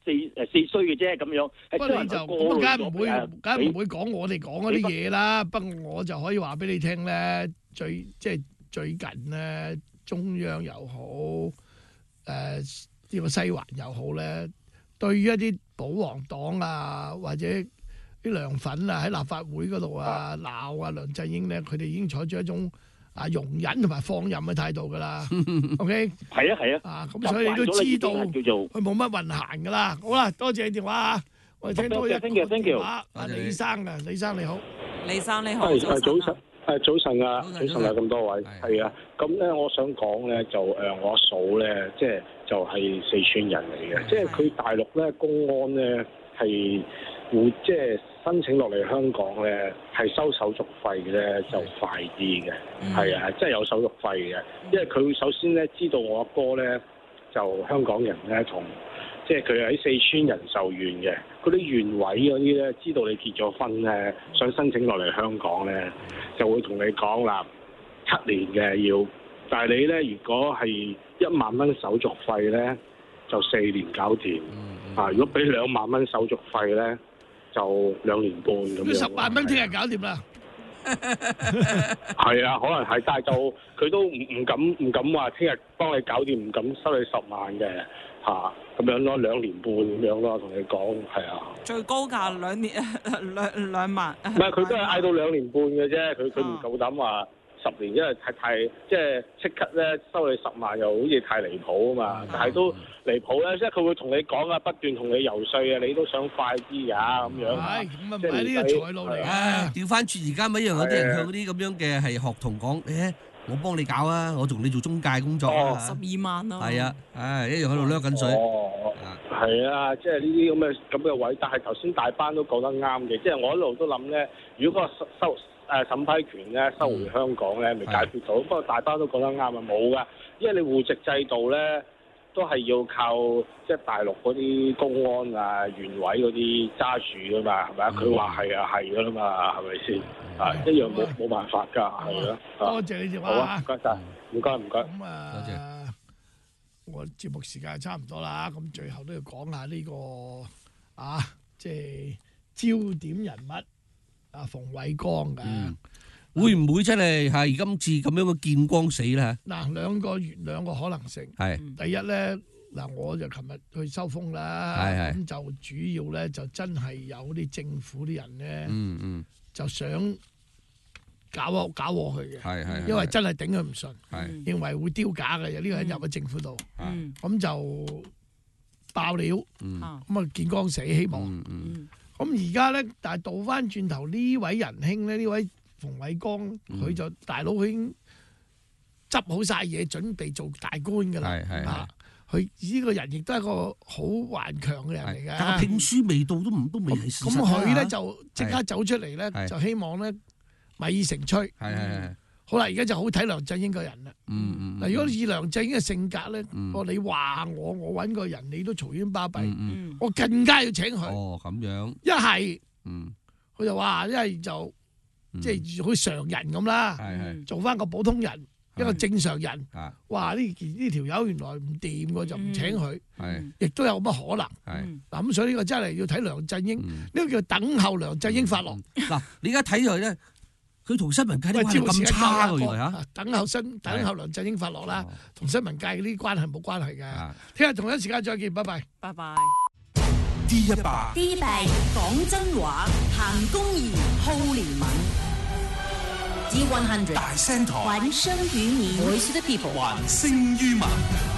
4歲嘅啫咁樣。 不過你就咁梗唔會講我哋講嗰啲嘢啦。不過我就可以話俾你聽咧，最近咧，中央又好，呢個西環又好咧，對於一啲保皇黨啊或者啲梁粉啊喺立法會嗰度啊鬧啊梁振英咧，佢哋已經採取一種容忍同埋放任嘅態度㗎啦。OK， 係啊， 咁所以你都知道佢冇乜運行㗎啦。好啦，多謝你電話，我哋聽多一個電話。李生啊，李生你好， 李生你好， 早晨。早晨啊，咁多位，係啊，咁咧我想講咧就我阿嫂咧，就係四川人嚟嘅，即係佢大陸咧公安咧係會即係申請落嚟香港咧係收手續費咧就快啲嘅，係啊，即係有手續費嘅，因為佢首先咧知道我阿哥咧就香港人咧同。即係佢喺四川人壽縣嘅，嗰啲縣委嗰啲咧，知道你結咗婚咧，想申請落嚟香港咧，就會同你講啦，7年嘅要，但係你咧如果係1萬蚊手續費咧，就4年搞掂，如果俾2萬蚊手續費咧，就2年半咁樣。 10萬蚊聽日搞掂啦。 係啊，可能係，但係就佢都唔敢話聽日幫你搞掂，唔敢收你10萬嘅嚇。咁樣咯，2年半咁樣咯，同你講係啊。 最高價2萬。 唔係，佢都係嗌到2年半嘅啫，佢唔夠膽話10年，因為太即係即刻咧收你10萬，又好似太離譜啊嘛。但係都離譜咧，即係佢會同你講啊，不斷同你游說啊，你都想快啲㗎咁樣。 係，咁啊唔係呢個財路嚟嘅。 調翻轉而家咪一樣有啲人向嗰啲咁樣嘅係學童講，我幫你搞啊，我同你做中介工作啊 ，12萬咯。 係啊，一樣喺度掠緊水。 係啊，即係呢啲咁嘅位，但係頭先大班都講得啱嘅，即係我一路都諗咧，如果個審批權咧收回香港咧，未解決到。不過大班都講得啱啊，冇噶，因為你戶籍制度咧都係要靠即係大陸嗰啲公安啊、縣委嗰啲揸住噶嘛，係咪啊？佢話係啊係噶啦嘛，係咪先？一樣冇辦法㗎，係咯。 多謝你電話。 好啊，唔該晒，唔該。 咁多謝。我節目時間差唔多啦，咁最後都要講下呢個即係焦點人物馮煒光嘅， 會唔會真係係今次咁樣嘅見光死咧？ 嗱，兩個可能性。係第一咧，嗱，我就琴日去收風啦，咁就主要咧就真係有啲政府啲人咧，就想搞禍佢嘅，因為真係頂佢唔順，認為會丟架嘅，有呢個人入喺政府度，咁就爆料，咁啊見光死，希望。咁而家咧，但係倒翻轉頭呢位仁兄咧，呢位馮煒光，佢就大佬佢已經執好晒嘢，準備做大官㗎啦。佢呢個人亦都係一個好頑強嘅人嚟嘅。 但係聘書未到都未係事實。 咁佢咧就即刻走出嚟咧，就希望咧米已成炊。好啦，而家就好睇梁振英個人啦。嗱，如果以梁振英嘅性格咧，你話我揾個人你都嘈冤巴閉，我更加要請佢。 哦，咁樣。 一係，佢就話，一係就即係好常人咁啦，做翻個普通人，一個正常人。哇！呢條友原來唔掂，我就唔請佢。亦都有乜可能？嗱，咁所以呢個真係要睇梁振英，呢個叫等候梁振英發落。 嗱，你而家睇落去咧。佢同新聞界啲關係咁差喎，原來嚇！ 等候梁振英發落啦，同新聞界嗰啲關係冇關係嘅。聽日同一時間再見，拜拜。 拜拜。 D100 講真話，談公義，好憐憫。D100 大聲台， 還聲於民， Voice of the People，還聲於民。